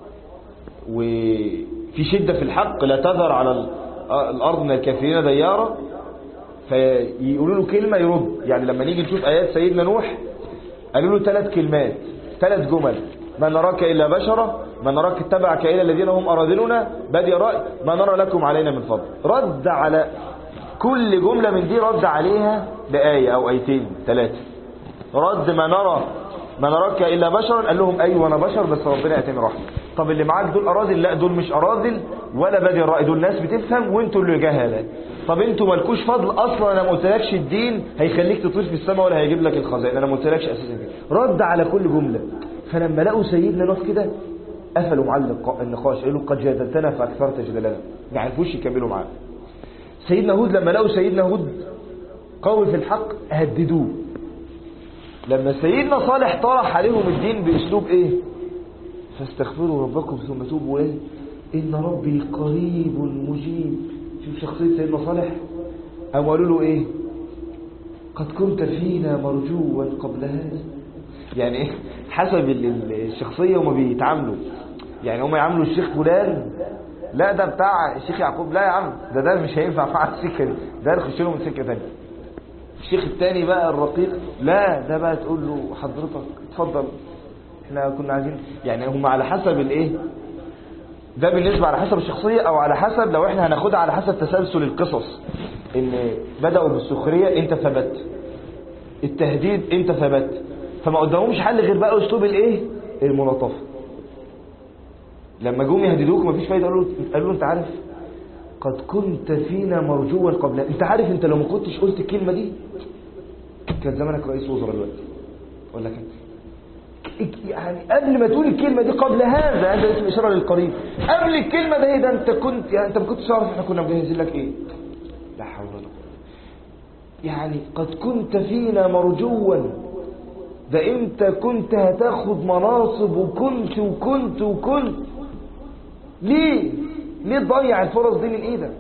وفي شدة في الحق، لا تذر على الأرض من الكافرين ديارا، فيقولوا له كلمة يرد. يعني لما نيجي نشوف آيات سيدنا نوح قالوا له 3 كلمات 3 جمل: ما نراك إلا بشرا، ما نراك اتبعك إلا الذين هم أراذلنا بادي رأي، ما نرى لكم علينا من فضل. رد على كل جملة من دي، رد عليها بآية أو آيتين 3. رد ما نراك إلا بشرا، قال لهم أيوة أنا بشر بس ربنا يأتيني رحمة. طب اللي معاك دول أراذل؟ لا دول مش أراذل ولا بادي الرأي، دول ناس بتفهم وانتوا اللي جهلة. طب انتوا مالكوش فضل اصلا، انا ما قلتلكش الدين هيخليك تطير في السماء ولا هيجيب لك الخزائن، انا ما قلتلكش اساسا كده. رد على كل جمله. فلما لقوا سيدنا نوح كده قفلوا معاه النقاش، قالوا قد جادلتنا فاكثرت جدلنا، ما عرفوش يكملوا معاه. سيدنا هود لما لقوا سيدنا هود قوي في الحق هددوه. لما سيدنا صالح طرح عليهم الدين باسلوب ايه؟ فاستغفروا ربكم ثم توبوا ايه؟ ان ربي قريب مجيب. شوف شخصية سيدنا صالح، هم قالوا له ايه؟ قد كنت فينا مرجوا قبل هذا. يعني ايه؟ حسب الشخصية هم بيتعاملوا. يعني هم يعاملوا الشيخ فلان، لا ده بتاع الشيخ يعقوب، لا يا عم ده مش هينفع مع السكة دي، ده نخش له من سكة تانية. الشيخ التاني بقى الرقيق، لا ده بقى تقول له حضرتك اتفضل احنا كنا عايزين. يعني هم على حسب الايه ده، بالنسبة على حسب الشخصية، او على حسب لو احنا هناخدها على حسب تسلسل القصص، ان بدأوا بالسخرية انت ثبت، التهديد انت ثبت، فما قدامهمش حل غير بقى اسلوب الايه الملاطفة. لما جم يهددوك مفيش فايدة، قالوا له انت عارف قد كنت فينا مرجوا قبل، انت عارف انت لو ما كنتش قلت الكلمة دي كان زمانك رئيس وزراء دلوقتي، ولا كان يعني قبل ما تقول الكلمة دي قبل هذا، هذا اسم إشارة للقريب، قبل الكلمة ده انت كنت، يعني انت ما كنتش عارف احنا كنا مجهزين لك ايه. لا حول ولا قوة. يعني قد كنت فينا مرجوا، ده انت كنت هتاخد مناصب وكنت ليه تضيع الفرص دي من ايدك؟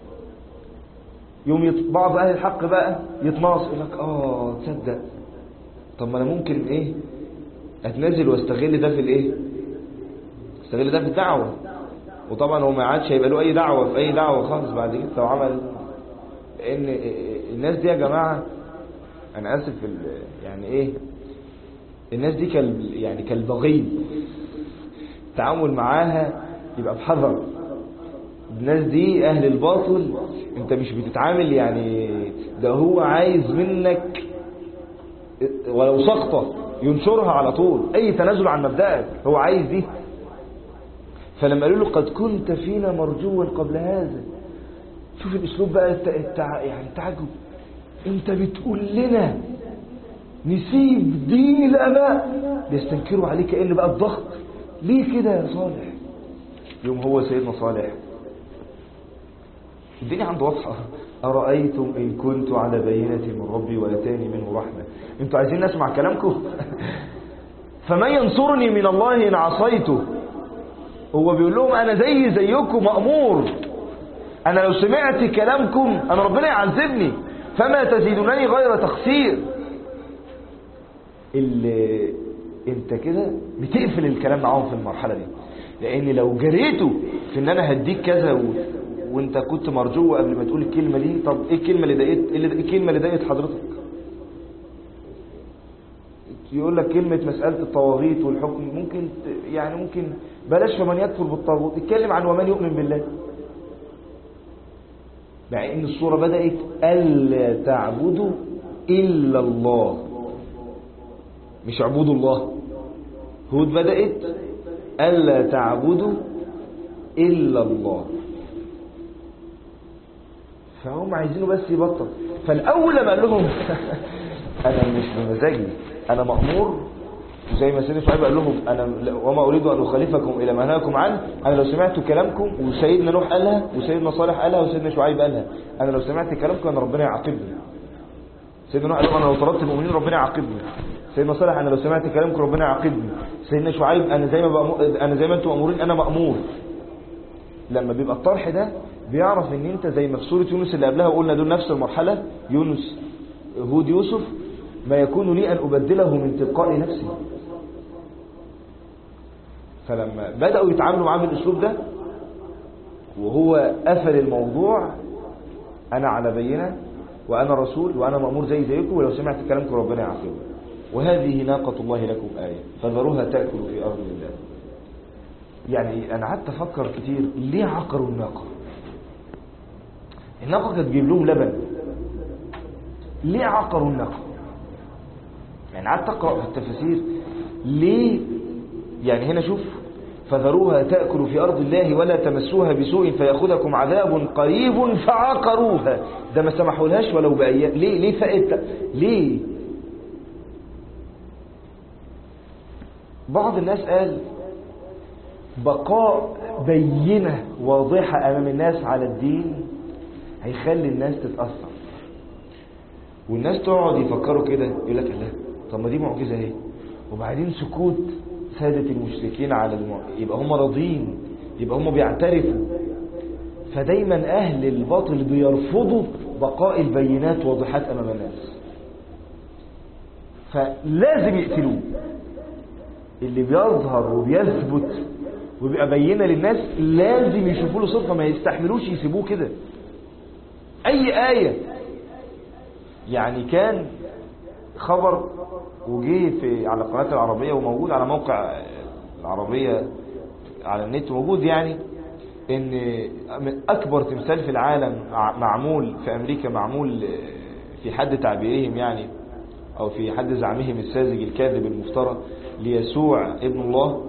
يوم بعض اهل الحق بقى يتناصر، يقول لك تصدق طب ما انا ممكن ايه اتنازل واستغل ده في الايه، استغل ده في الدعوه. وطبعا هو ما عادش هيبقى له اي دعوه في اي دعوه خالص بعد كده لو عمل. لان الناس دي يا جماعه انا اسف يعني ايه، الناس دي يعني كالبغي، التعامل معاها يبقى بحذر. الناس دي اهل الباطل، انت مش بتتعامل يعني، ده هو عايز منك ولو سقطة ينشرها على طول، اي تنازل عن مبدأك هو عايز دي. فلما قالوا له قد كنت فينا مرجوا قبل هذا، شوف الاسلوب بقى يعني التعجب، انت بتقول لنا نسيب دين الاباء، بيستنكروا عليه كأن بقى الضغط. ليه كده يا صالح؟ يوم هو سيدنا صالح الدنيا عنده واضحة، أرأيتم إن كنت على بينة من ربي وأتاني منه رحمة، انتوا عايزين نسمع كلامكم؟ فمن ينصرني من الله إن عصيته. هو بيقول لهم أنا زيكم مأمور، أنا لو سمعت كلامكم أنا ربنا يعذبني، فما تزيدونني غير تقصير. انت كده بتقفل الكلام معاهم في المرحلة دي، لأن لو جريتوا في ان انا هديك كذا وانت كنت مرجو قبل ما تقول الكلمة دي، طب ايه الكلمة اللي ضايقت حضرتك؟ يقول لك كلمة مسألة الطواغيت والحكم ممكن ممكن بلاش ومن يكفر بالطاغوت، اتكلم عن ومن يؤمن بالله. مع ان الصورة بدأت ألا تعبدوا إلا الله، مش اعبدوا الله. هود بدأت ألا تعبدوا إلا الله، فهم عايزينه بس يبطل. فالأول لما قال لهم أنا مش بمزاجي، أنا مأمور، زي ما سيدنا شعيب قال لهم أنا وما أريد أن أخالفكم إلى ما نهاكم عنه. أنا لو سمعت كلامكم، وسيدنا نوح قالها وسيدنا صالح قالها وسيدنا شعيب قالها، أنا لو سمعت كلامكم أنا ربنا يعاقبني. سيدنا نوح قال لهم أنا لو طردت المؤمنين ربنا يعاقبني. سيدنا صالح أنا لو سمعت كلامكم ربنا يعاقبني. سيدنا شعيب أنا زي ما أنتم مأمورين أنا مأمور. لما بيبقى الطرح ده بيعرف ان انت زي ما في سورة يونس اللي قبلها قلنا دول نفس المرحلة، يونس هود يوسف، ما يكون لي أن أبدله من تلقاء نفسي. فلما بدأوا يتعاملوا معاه بالأسلوب ده وهو قفل الموضوع، أنا على بينة وأنا رسول وأنا مأمور زيكم، ولو سمعت كلامكم ربنا يعاقبني، وهذه ناقة الله لكم آية فذروها تأكل في أرض الله. يعني أنا قعدت أفكر كتير ليه عقروا الناقة؟ الناقة كانت تجيب لهم لبن، ليه عقروا الناقة؟ يعني قعدت أقرأ في التفاسير ليه. يعني هنا شوف فذروها تأكل في أرض الله ولا تمسوها بسوء فيأخذكم عذاب قريب فعقروها، ده ما سمحولهاش ولو بأيام. ليه فائدة؟ ليه؟ بعض الناس قال بقاء بينة واضحة أمام الناس على الدين هيخلي الناس تتأثر، والناس تقعد يفكروا كده، يقول لك الله طب ما دي معجزة اهي، وبعدين سكوت سادة المشركين على يبقى هم راضين، يبقى هم بيعترفوا. فدايما أهل الباطل بيرفضوا بقاء البينات واضحات أمام الناس، فلازم يقتلوه. اللي بيظهر وبيثبت وبيبقى بينة للناس لازم يشوفوا له صفة، ما يستحملوش يسيبوه كده. أي آية يعني كان خبر وجيه على قناة العربية وموجود على موقع العربية على النت موجود، يعني ان اكبر تمثال في العالم معمول في امريكا، معمول في حد تعبيرهم يعني او في حد زعمهم الساذج الكاذب المفترى ليسوع ابن الله،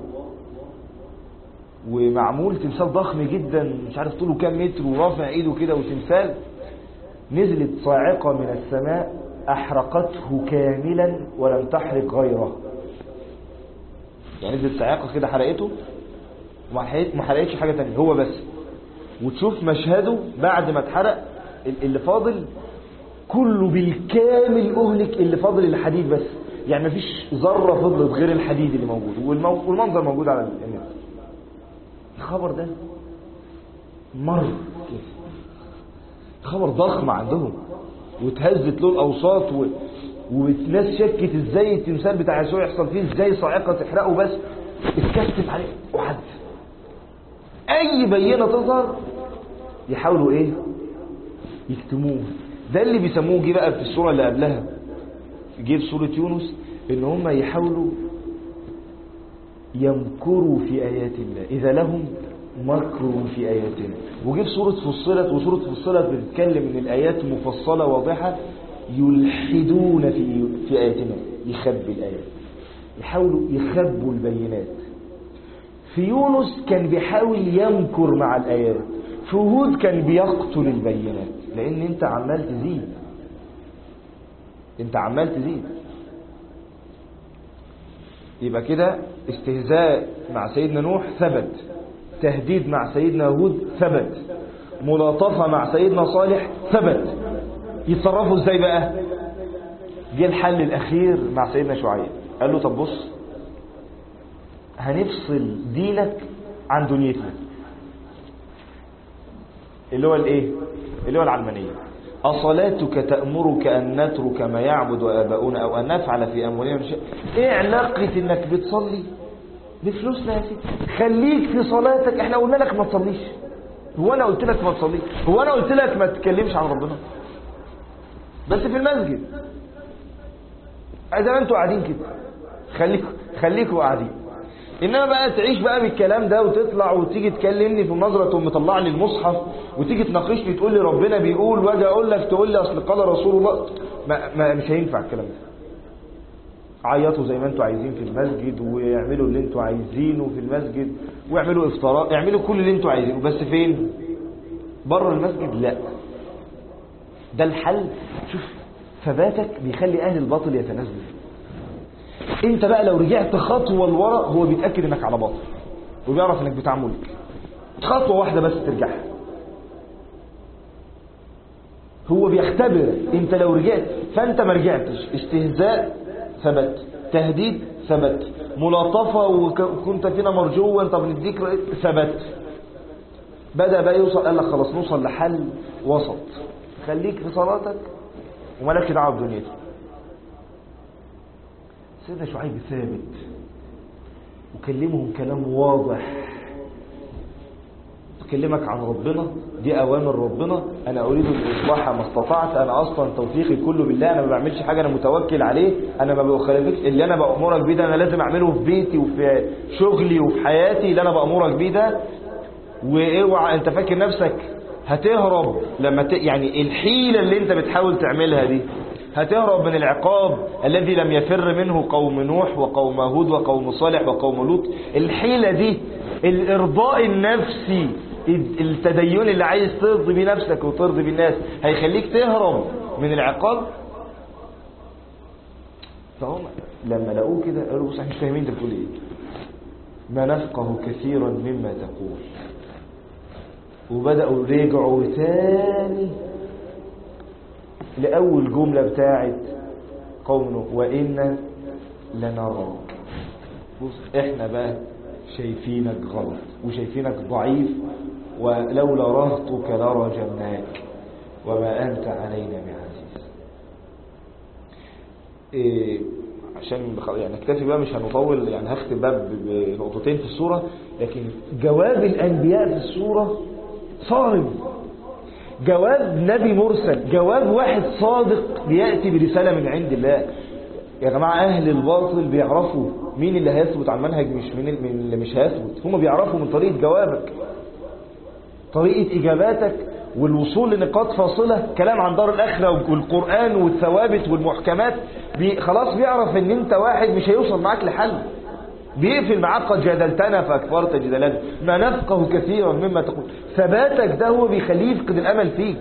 ومعمول تمثال ضخم جدا مش عارف طوله كام متر ورافع ايده كده، وتمثال نزلت صاعقة من السماء احرقته كاملا ولم تحرق غيره. يعني نزلت صاعقة كده حرقته وما حرقتش حاجة تانية، هو بس. وتشوف مشهده بعد ما اتحرق اللي فاضل كله بالكامل اهلك، اللي فاضل الحديد بس، يعني مفيش ذرة فضلت غير الحديد اللي موجود، والمنظر موجود على النت. الخبر ده مر كده، خبر ضخم عندهم، وتهزت له الاوساط والناس شكت ازاي التمثال بتاع يسوع يحصل فيه ازاي صاعقة تحرقه، بس اتكتب عليه وعد. اي بينة تظهر يحاولوا ايه؟ يكتموه. ده اللي بيسموه جه بقى في السورة اللي قبلها، جه في سورة يونس، ان هم يحاولوا يمكروا في آيات الله إذا لهم مكر في آياتنا. وجه في سورة فصلت، وسورة فصلت بتتكلم ان الآيات مفصلة واضحة، يلحدون في آياتنا، يخبي الآيات، يحاولوا يخبوا البينات. في يونس كان بيحاول يمكر مع الآيات، في هود كان بيقتل البينات، لأن انت عمال تزيد، انت عمال تزيد. يبقى كده استهزاء مع سيدنا نوح ثبت، تهديد مع سيدنا هود ثبت، ملاطفة مع سيدنا صالح ثبت. يتصرفوا ازاي بقى؟ جه الحل الأخير مع سيدنا شعيب، قال له طب بص، هنفصل دينك عن دنيتنا، اللي هو الايه؟ اللي هو العلمانية. أصلاتك تأمرك أن نترك ما يعبد آباؤنا أو أن نفعل في أموالنا شيء؟ إيه علاقة إنك بتصلي بفلوسنا يا سيدي؟ خليك في صلاتك، إحنا قلنا لك ما تصليش، هو أنا قلت لك ما تصليش؟ هو أنا قلت لك ما تتكلمش عن ربنا؟ بس في المسجد زي ما أنتوا قاعدين كده، خليكوا قاعدين. انما بقى تعيش بقى بالكلام ده وتطلع وتيجي تكلمني في النظره تقوم مطلع لي المصحف وتيجي تناقشني تقول لي ربنا بيقول واجي اقول لك تقول لي اصل قال رسول الله. مش هينفع الكلام ده. عيطوا زي ما انتوا عايزين في المسجد واعملوا اللي انتوا عايزينه في المسجد واعملوا افطارات، اعملوا كل اللي انتوا عايزينه، بس فين؟ بره المسجد لا. ده الحل. شوف ثباتك بيخلي اهل الباطل يتنازلوا. انت بقى لو رجعت خطوه لورا هو بيتاكد انك على باطل وبيعرف انك بتاع ملك. خطوه واحده بس ترجعها. هو بيختبر انت لو رجعت، فانت ما رجعتش. استهزاء ثبت، تهديد ثبت، ملاطفه وكنت فينا مرجوا طب نديك ثبت. بدأ بقى يوصل، قال لك خلاص نوصل لحل وسط، خليك في صلاتك ومالكش دعوه بدنيتك. سيدنا شعيب ثابت وكلمهم كلام واضح. أكلمك عن ربنا، دي أوامر ربنا، أنا أريد الإصلاح ما استطعت، أنا أصلا توفيقي كله بالله، أنا ما بعملش حاجة، أنا متوكل عليه، أنا ما بخالفكش، اللي أنا بأمرك بيه ده أنا لازم أعمله في بيتي وفي شغلي وفي حياتي، اللي أنا بأمرك بيه ده. واوعى أنت فاكر نفسك هتهرب لما يعني الحيلة اللي أنت بتحاول تعملها دي هتهرب من العقاب الذي لم يفر منه قوم نوح وقوم هود وقوم صالح وقوم لوط. الحيلة دي الإرضاء النفسي، التدين اللي عايز ترضي بيه نفسك وترضي بيه الناس هيخليك تهرب من العقاب. فهم لما لقوه كده قالوا بص احنا مش فاهمين انت بتقول ايه، ما نفقه كثيرا مما تقول. وبدأوا رجعوا تاني لأول جملة بتاعت قوم وإنا لنراك. بص احنا بقى شايفينك غلط وشايفينك ضعيف، ولولا رهطك لرجمناك وما أنت علينا بعزيز. عشان يعني نكتفي بقى مش هنطول، يعني هختم بقى بنقطتين في السورة، لكن جواب الأنبياء في السورة صارم. جواب نبي مرسل، جواب واحد صادق بيأتي برسالة من عند الله. يا جماعة أهل الباطل بيعرفوا مين اللي هيثبت على المنهج مش مين اللي مش هيثبت. هم بيعرفوا من طريقة جوابك، طريقة إجاباتك والوصول لنقاط فاصلة، كلام عن دار الآخرة والقرآن والثوابت والمحكمات. خلاص بيعرف ان انت واحد مش هيوصل معاك لحل، بيقفل معاك قد جادلتنا فأكبرت جدلنا، ما نفقه كثيرا مما تقول. ثباتك ده هو بيخليه يفقد الأمل فيك،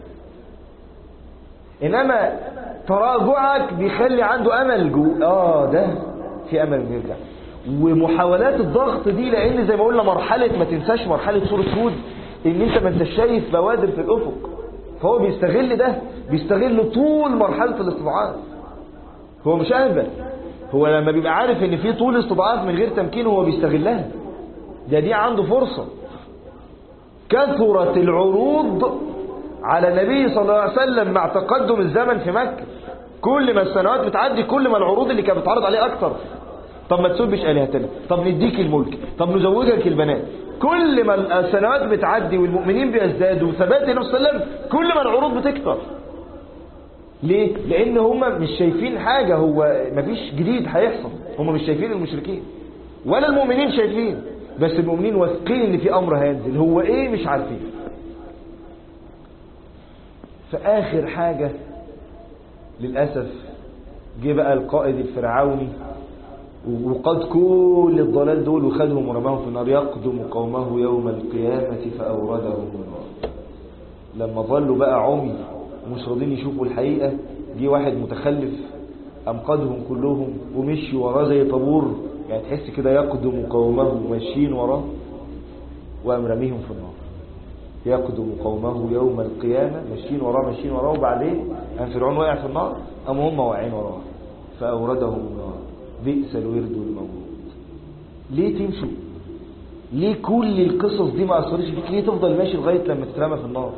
إنما تراجعك بيخلي عنده أمل ده في أمل يرجع. ومحاولات الضغط دي، لأن زي ما قلنا مرحلة، ما تنساش مرحلة سورة هود، إن أنت ما انتش شايف بوادر في الأفق، فهو بيستغل ده، بيستغل طول مرحلة الاستضعاف. هو مش أهبل، هو لما بيبقى عارف ان في طول استضعاف من غير تمكين هو بيستغلها. دي عنده فرصة. كثرت العروض على النبي صلى الله عليه وسلم مع تقدم الزمن في مكة. كل ما السنوات بتعدي كل ما العروض اللي كانت بتعرض عليه اكتر. طب ما تسبش آلهتنا، طب نديك الملك، طب نزوجك البنات. كل ما السنوات بتعدي والمؤمنين بيزدادوا وثبات النبي صلى الله عليه وسلم كل ما العروض بتكتر. ليه؟ لأن هم مش شايفين حاجة، هو مفيش جديد هيحصل. هم مش شايفين المشركين ولا المؤمنين شايفين، بس المؤمنين واثقين ان في أمر هينزل، هو ايه مش عارفين. فآخر حاجة للأسف جه بقى القائد الفرعوني وقد كل الضلال دول وخدهم ورماهم في النار، يقدم قومه يوم القيامة فأوردهم النار. لما ظلوا بقى عمي ومش راضين يشوفوا الحقيقة، جه واحد متخلف أنقذهم كلهم ومشي وراه زي طابور، يعني تحس كده يقدم قومه ماشيين وراه وقام رميهم في النار. يقدم قومه يوم القيامة ماشيين وراه وبعدين قام فرعون واقع في النار، قام هم واقعين وراه فأوردهم النار بئس الورد المورود. ليه تمشوا؟ ليه كل القصص دي ما أثرتش فيك؟ ليه تفضل ماشي لغاية لما تترمى في النار؟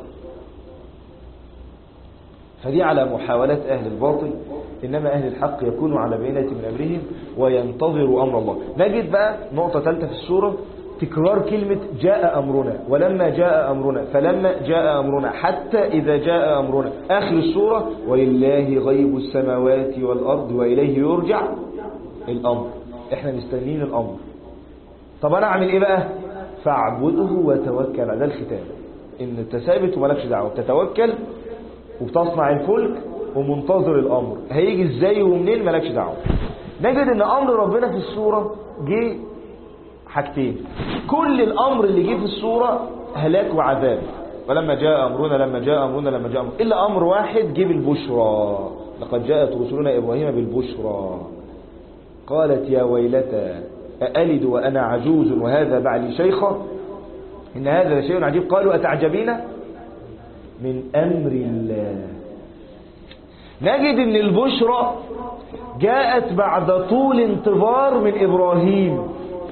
فدي على محاولات أهل الباطل، إنما أهل الحق يكونوا على بينة من أمرهم وينتظروا أمر الله. نجد بقى نقطة ثالثة في السورة تكرار كلمة جاء أمرنا، ولما جاء أمرنا، فلما جاء أمرنا، حتى إذا جاء أمرنا. آخر السورة ولله غيب السماوات والأرض وإليه يرجع الأمر، احنا مستنيين الأمر. طب أنا أعمل إيه بقى؟ فاعبده وتوكل على الختام، إن أنت ثابت ومالكش دعوة، تتوكل وبتصنع الفلك ومنتظر الأمر، هيجي إزاي ومنين مالكش دعوة. نجد إن أمر ربنا في السورة جه حاجتين، كل الأمر اللي جه في السورة هلاك وعذاب، ولما جاء أمرنا إلا أمر واحد جه بالبشرى، لقد جاءت رسلنا إبراهيم بالبشرى قالت يا ويلتى أألد وأنا عجوز وهذا بعلي شيخا إن هذا شيء عجيب قالوا أتعجبين من أمر الله. نجد إن البشرى جاءت بعد طول انتظار من إبراهيم،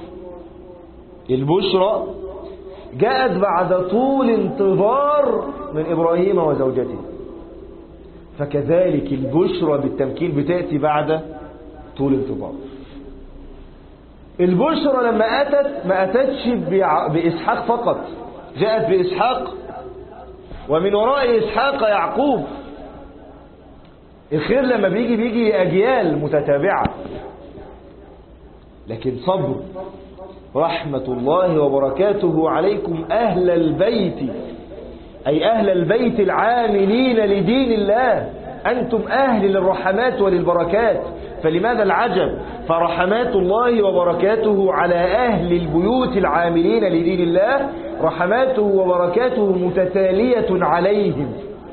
البشرى جاءت بعد طول انتظار من إبراهيم وزوجته، فكذلك البشرى بالتمكين بتأتي بعد طول انتظار. البشرى لما أتت ما أتتش بإسحاق فقط، جاءت بإسحاق ومن وراء إسحاق يعقوب. الخير لما بيجي أجيال متتابعة، لكن صبر رحمة الله وبركاته عليكم أهل البيت، أي أهل البيت العاملين لدين الله، أنتم أهل للرحمات وللبركات، فلماذا العجب؟ فرحمات الله وبركاته على أهل البيوت العاملين لدين الله، رحماته وبركاته متتالية عليهم،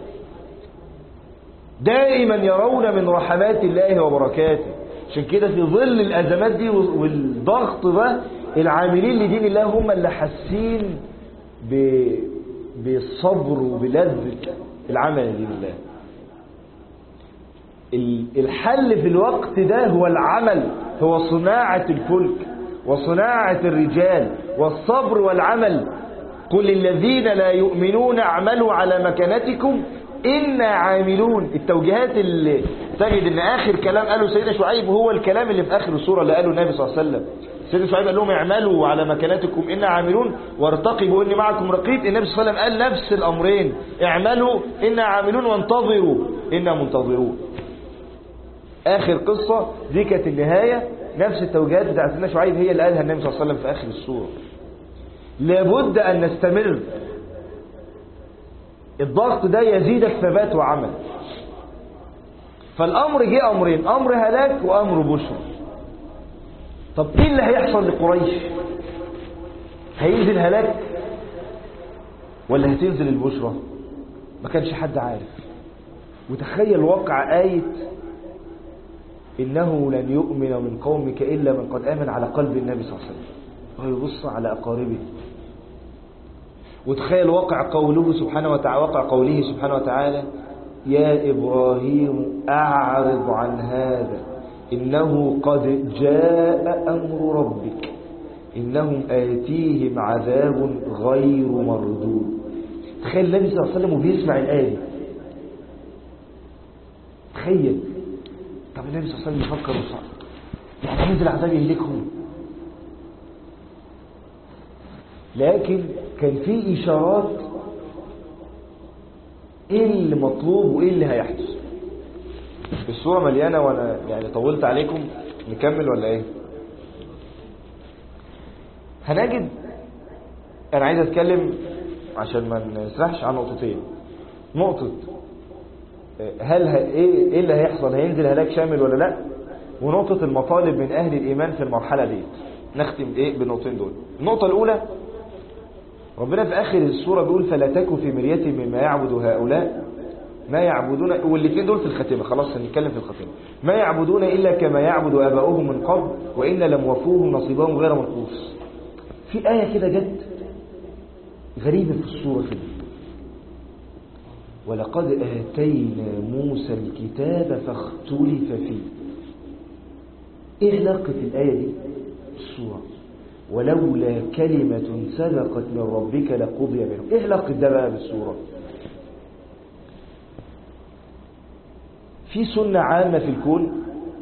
دائما يرون من رحمات الله وبركاته. عشان كده في ظل الأزمات دي والضغط ده العاملين لدين الله هم اللي حاسين بالصبر وبلذة العمل لدين الله. الحل في الوقت ده هو العمل، هو صناعة الفلك وصناعة الرجال والصبر والعمل. قل الذين لا يؤمنون اعملوا على مكانتكم إنا عاملون. التوجيهات اللي تجد ان آخر كلام قاله سيدنا شعيب هو الكلام اللي في آخر السورة اللي قاله النبي صلى الله عليه وسلم. سيدنا شعيب قال لهم اعملوا على مكانتكم إنا عاملون وارتقبوا إني معكم رقيب. النبي صلى الله عليه وسلم قال نفس الأمرين، اعملوا إنا عاملون وانتظروا إنا منتظرون. آخر قصة دي كانت النهاية، نفس التوجيهات بتاعت سيدنا شعيب هي اللي قالها النبي صلى الله عليه وسلم في آخر السورة. لابد أن نستمر، الضغط ده يزيدك ثبات وعمل. فالأمر جه أمرين، أمر هلاك وأمر بشر. طب إيه اللي هيحصل لقريش؟ هينزل هلاك ولا هتنزل البشرى؟ ما كانش حد عارف. وتخيل واقع آية إنه لن يؤمن من قومك إلا من قد آمن على قلب النبي صلى الله عليه وسلم، ويبص على أقاربه. وتخيل واقع قوله سبحانه وتعالى يا إبراهيم أعرض عن هذا إنه قد جاء أمر ربك إنهم آتيهم عذاب غير مردود. تخيل النبي صلى الله عليه وسلم وبيسمع الآية دي، تخيل. طب النبي صلى الله عليه وسلم يفكر وصعب يعني هينزل عذاب يهلكهم، لكن كان في إشارات إيه اللي مطلوب وإيه اللي هيحدث. الصورة مليانة وأنا يعني طولت عليكم، نكمل ولا إيه؟ هنجد أنا عايز أتكلم عشان ما نسرحش عن نقطتين. نقطة هل إيه اللي هيحصل، هينزل هلاك شامل ولا لا، ونقطة المطالب من أهل الإيمان في المرحلة دي. نختم بالنقطتين دول. النقطة الأولى، ربنا في آخر السورة بيقول فلا تكن في مرية مما يعبد هؤلاء ما يعبدون، والاثنين دول في الختمة، خلاص هنتكلم في الختمة. ما يعبدون إلا كما يعبد آباؤهم من قبل وإن لم وفوهم نصيبهم غير منقوص. في آية كده جت غريبة في السورة كده، ولقد آتينا موسى الكتاب فاختلف فيه. إيه علاقة الآية دي بالسورة؟ ولولا كلمة سبقت من ربك لقضي بينهم. إيه علاقة ده بقى بالسورة؟ في سنة عامة في الكون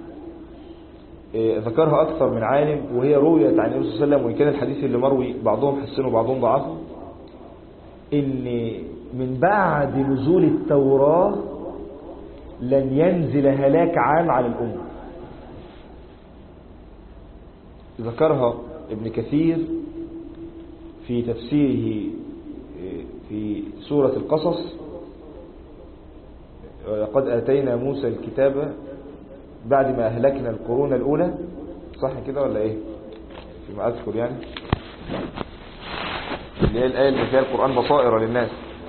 ذكرها أكثر من عالم، وهي رويت عن النبي صلى الله عليه وسلم، وإن كان الحديث اللي مروي بعضهم حسنه وبعضهم ضعفه، إن من بعد نزول التوراة لن ينزل هلاك عام على الأمة. ذكرها ابن كثير في تفسيره في سورة القصص: قد آتينا موسى الكتاب بعد ما أهلكنا القرون الأولى. صح كده ولا إيه؟ فيما أذكر يعني، اللي هي الآية اللي فيها القرآن بصائر للناس.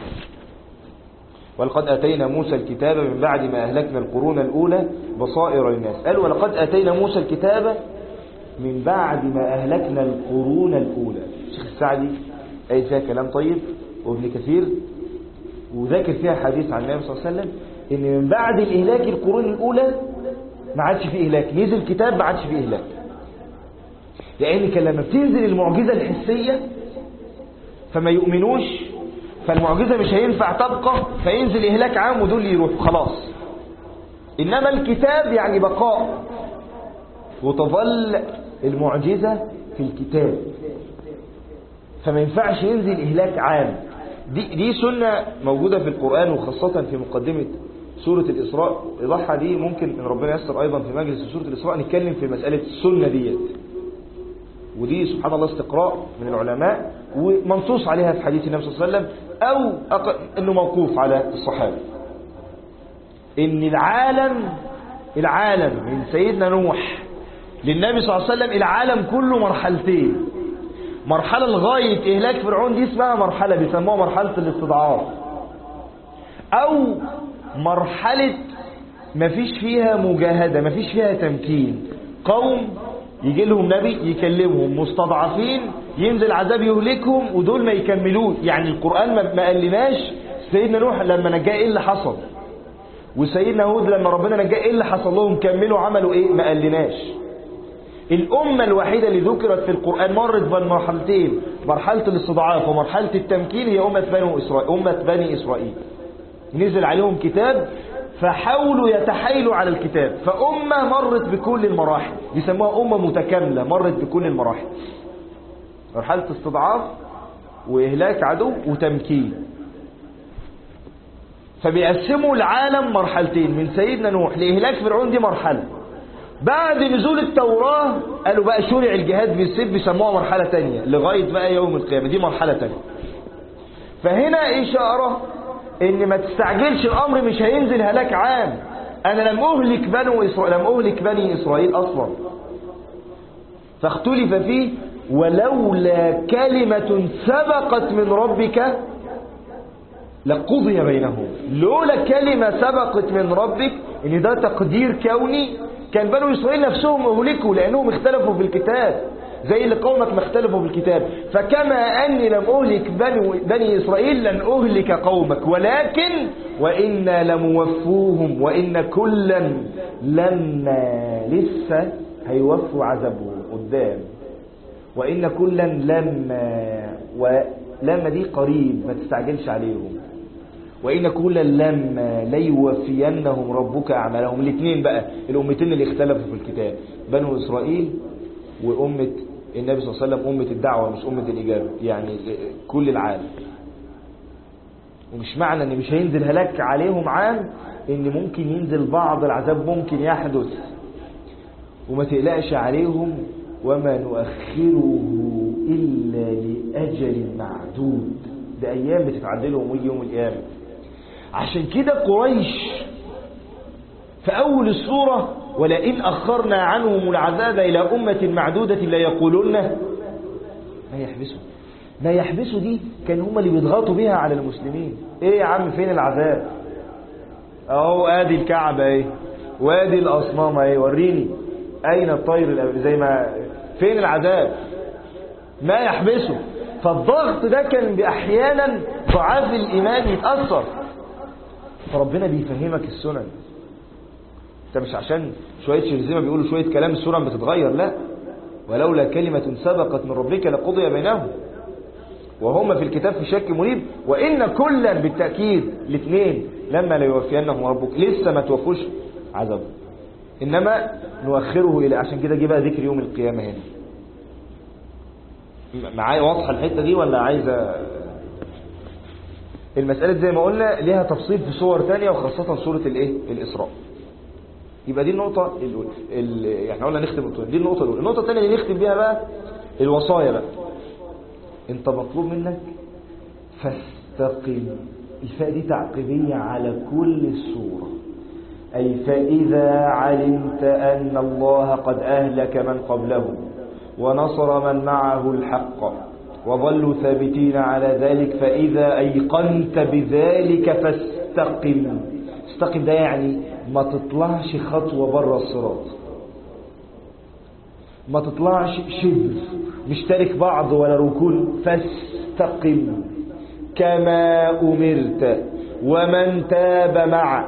ولقد آتينا موسى الكتاب من بعد ما أهلكنا القرون الأولى بصائر للناس. قال ولقد آتينا موسى الكتاب من بعد ما أهلكنا القرون الأولى. الشيخ السعدي أي فيها كلام طيب، وابن كثير وذاكر فيها حديث عن النبي صلى الله عليه وسلم إن من بعد الإهلاك القرون الأولى ما عادش فيه إهلاك، نزل كتاب ما عادش فيه إهلاك. لأن كان لما بتنزل المعجزة الحسية فما يؤمنوش، فالمعجزة مش هينفع تبقى، فينزل إهلاك عام ودول يروحوا خلاص. إنما الكتاب يعني بقاء، وتظل المعجزة في الكتاب، فما ينفعش ينزل إهلاك عام. دي سنة موجودة في القرآن، وخاصة في مقدمة سورة الإسراء. إضاحة دي ممكن إن ربنا يسر أيضا في مجلس سورة الإسراء نتكلم في مسألة السنة ديت، ودي سبحان الله استقراء من العلماء ومنصوص عليها في حديث النبي صلى الله عليه وسلم، أو أنه موقوف على الصحابة. إن العالم من سيدنا نوح للنبي صلى الله عليه وسلم العالم كله مرحلتين. مرحلة لغاية إهلاك فرعون دي اسمها مرحلة بيسموها مرحلة الاستضعاف، أو مرحلة مفيش فيها مجاهدة، مفيش فيها تمكين. قوم يجي لهم نبي يكلمهم مستضعفين، ينزل عذاب يهلكهم ودول ما يكملوش. يعني القرآن ما قالناش سيدنا نوح لما نجاه ايه اللي حصل، وسيدنا هود لما ربنا نجاه ايه اللي حصل لهم، كملوا عملوا ايه، ما قالناش. الأمة الوحيدة اللي ذكرت في القرآن مرت بين مرحلتين، مرحلة الاستضعاف ومرحلة التمكين، هي أمة بني إسرائيل. نزل عليهم كتاب فحاولوا يتحايلوا على الكتاب، فأمة مرت بكل المراحل، بيسموها أمة متكاملة مرت بكل المراحل: مرحلة استضعاف وإهلاك عدو وتمكين. فبيقسموا العالم مرحلتين، من سيدنا نوح لإهلاك فرعون دي مرحلة. بعد نزول التوراة قالوا بقى شرع الجهاد بالسيف، بيسموها مرحلة تانية لغاية بقى يوم القيامة، دي مرحلة تانية. فهنا إشارة إن ما تستعجلش الأمر، مش هينزل هلاك عام. أنا لم أهلك بني إسرائيل أصلا، فاختلف فيه ولولا كلمة سبقت من ربك لقضي بينهم. لولا كلمة سبقت من ربك، إن ده تقدير كوني، كان بنو إسرائيل نفسهم أهلكوا لأنهم اختلفوا في الكتاب، زي اللي قومك ما اختلفوا في الكتاب. فكما أني لم أهلك بني إسرائيل لن أهلك قومك، ولكن وإنا لموفوهم وإن كلا لما لسه هيوفوا عذابهم قدام، وإن كلا لما دي قريب ما تستعجلش عليهم، وإن كلا لما ليوفينهم ربك أعمالهم. الاثنين بقى الأمتين اللي اختلفوا في الكتاب، بنو إسرائيل وأمة النبي صلى الله عليه وسلم، أمة الدعوة مش أمة الإجابة، يعني كل العالم. ومش معنى ان مش هينزل هلاك عليهم عام ان ممكن ينزل بعض العذاب، ممكن يحدث، وما تقلقش عليهم. وما نؤخره إلا لأجل معدود، ده أيام بتتعدلهم ويجي يوم القيامة. عشان كده قريش في أول السورة ولئن أخرنا عنهم العذاب إلى أمة معدودة لا يقولون ما يحبسوا دي كان هم اللي بيضغطوا بيها على المسلمين. ايه يا عم فين العذاب؟ اهو ادي الكعبة ايه، وادي الأصنام ايه، وريني اين الطير زي ما فين العذاب؟ ما يحبسوا. فالضغط ده كان بأحيانا ضعاف الإيمان يتأثر. فربنا بيفهمك السنن، انت مش عشان شوية شرذمة بيقولوا شوية كلام السنن بتتغير، لا. ولولا كلمة سبقت من ربك لقضي بينهم وهم في الكتاب في شك مريب، وإن كلا بالتأكيد الاثنين لما لا يوفينهم ربك، لسه ما توفوش عذاب، إنما نؤخره إلى. عشان كده جه بقى ذكر يوم القيامة هنا. معايا واضحة الحتة دي ولا عايزة؟ المسألة زي ما قلنا ليها تفصيل في صور تانية، وخاصة سورة الإسراء. يبقى دي النقطة احنا قلنا نختم النقطة دي. النقطة الأولى. النقطة الثانية اللي نختم بيها بقى الوصايا بقى. انت مطلوب منك فاستقم. الفاء دي تعقيبية على كل السورة، أي فإذا علمت أن الله قد أهلك من قبله ونصر من معه الحق وظلوا ثابتين على ذلك فإذا أيقنت بذلك فاستقم. استقم ده يعني ما تطلعش خطوة بره الصراط، ما تطلعش شبر مشترك بعض ولا ركون. فاستقم كما أمرت ومن تاب معك.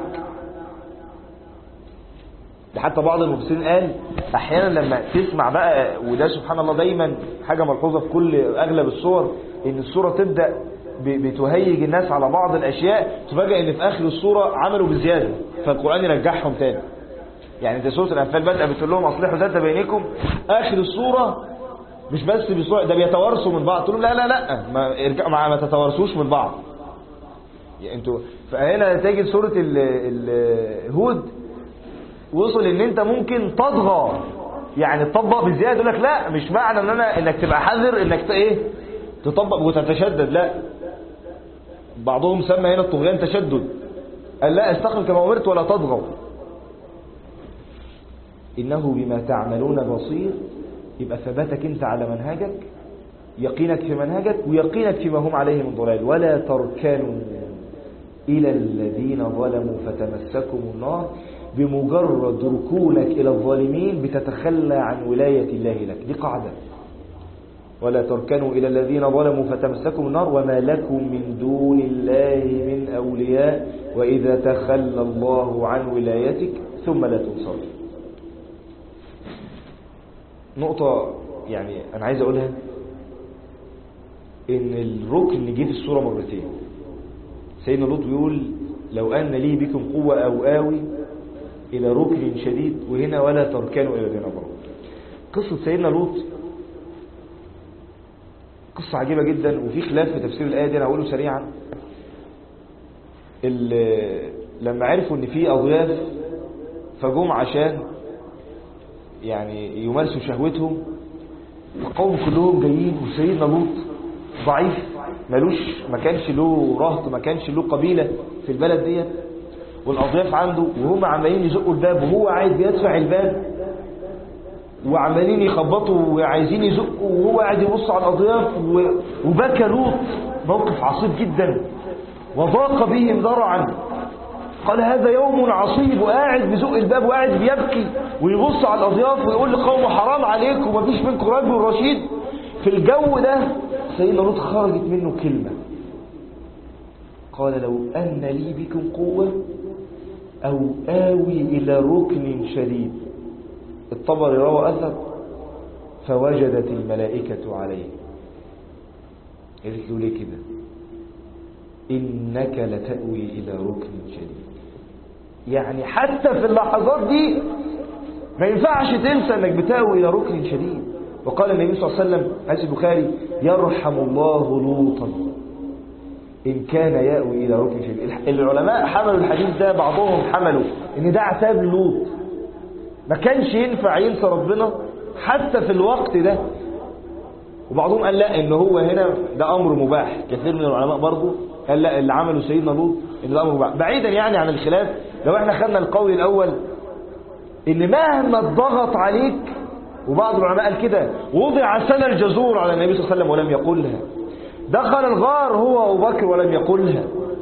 حتى بعض المفسرين قال احيانا لما تسمع بقى، وده سبحان الله دايما حاجة ملحوظة في كل اغلب الصور، ان الصورة تبدأ بتهيج الناس على بعض الاشياء، تفاجئ ان في اخر الصورة عملوا بزيادة فالقرآن يرجعهم تاني. يعني زي سورة الانفال بدأ بتقول لهم اصلحوا ذات بينكم، اخر الصورة مش بس ده بيتوارثوا من بعض، تقول لهم لا ما تتوارثوش من بعض. يعني انتوا فهنا تجد سورة الهود وصل ان انت ممكن تضغى، يعني تطبق بزياده. يقول لك لا، مش معنى انك تبقى حذر انك تطبق وتتشدد، لا. بعضهم سمى هنا الطغيان تشدد، قال لا، استقم كما امرت ولا تضغوا. انه بما تعملون بصير. يبقى ثباتك انت على منهجك، يقينك في منهجك، ويقينك فيما هم عليه من ضلال. ولا تركنوا الى الذين ظلموا فتمسكم النار. بمجرد ركونك إلى الظالمين بتتخلى عن ولاية الله لك. دي قاعدة. ولا تركنوا إلى الذين ظلموا فتمسكم النار وما لكم من دون الله من أولياء وإذا تخلى الله عن ولايتك ثم لا تنصر. نقطة يعني أنا عايز أقولها، إن الركن اللي جه في السورة مرتين. سيدنا لوط بيقول لو أن لي بكم قوة أو آوي إلى ركن شديد، وهنا ولا تركنوا إلى الذين ظلموا. قصة سيدنا لوط قصة عجيبة جدا، وفي خلاف في تفسير الآية دي، أنا أقوله سريعا. لما عرفوا إن في أضياف فجم عشان يعني يمارسوا شهوتهم، فقوم كلهم جايين، وسيدنا لوط ضعيف ما كانش له رهط، ما كانش له قبيلة في البلد ديت، والأضياف عنده، وهم عمالين يزقوا الباب وهو قاعد بيدفع الباب، وعمالين يخبطوا وعايزين يزقوا وهو قاعد يبص على الأضياف. وبكى لوط موقف عصيب جدا، وضاق بهم ذرعا. قال هذا يوم عصيب، وقاعد بيزق الباب وقاعد بيبكي ويبص على الأضياف ويقول لقومه حرام عليكم ومفيش منكم رجل رشيد. في الجو ده سيدنا لوط خرجت منه كلمة، قال لو أن لي بكم قوة أو آوي إلى ركن شديد. الطبري روى أثر فوجدت الملائكة عليه. قالت له ليه كده؟ إنك لتأوي إلى ركن شديد. يعني حتى في اللحظات دي ما ينفعش تنسى أنك بتأوي إلى ركن شديد. وقال النبي صلى الله عليه وسلم حديث البخاري يرحم الله لوطا إن كان يأوي إلى ركن شديد. العلماء حملوا الحديث ده، بعضهم حملوا إن ده عتاب لوط، ما كانش ينفع ينسى ربنا حتى في الوقت ده. وبعضهم قال لا، إن هو هنا ده أمر مباح. كثير من العلماء برضو قال لا، اللي عمله سيدنا لوط إن ده أمر مباح. بعيدا يعني عن الخلاف، لو احنا خدنا القول الأول إن مهما ضغط عليك، وبعض العلماء قال كده وضع سن الجزور على النبي صلى الله عليه وسلم ولم يقولها، دخل الغار هو أبو بكر ولم يقولها.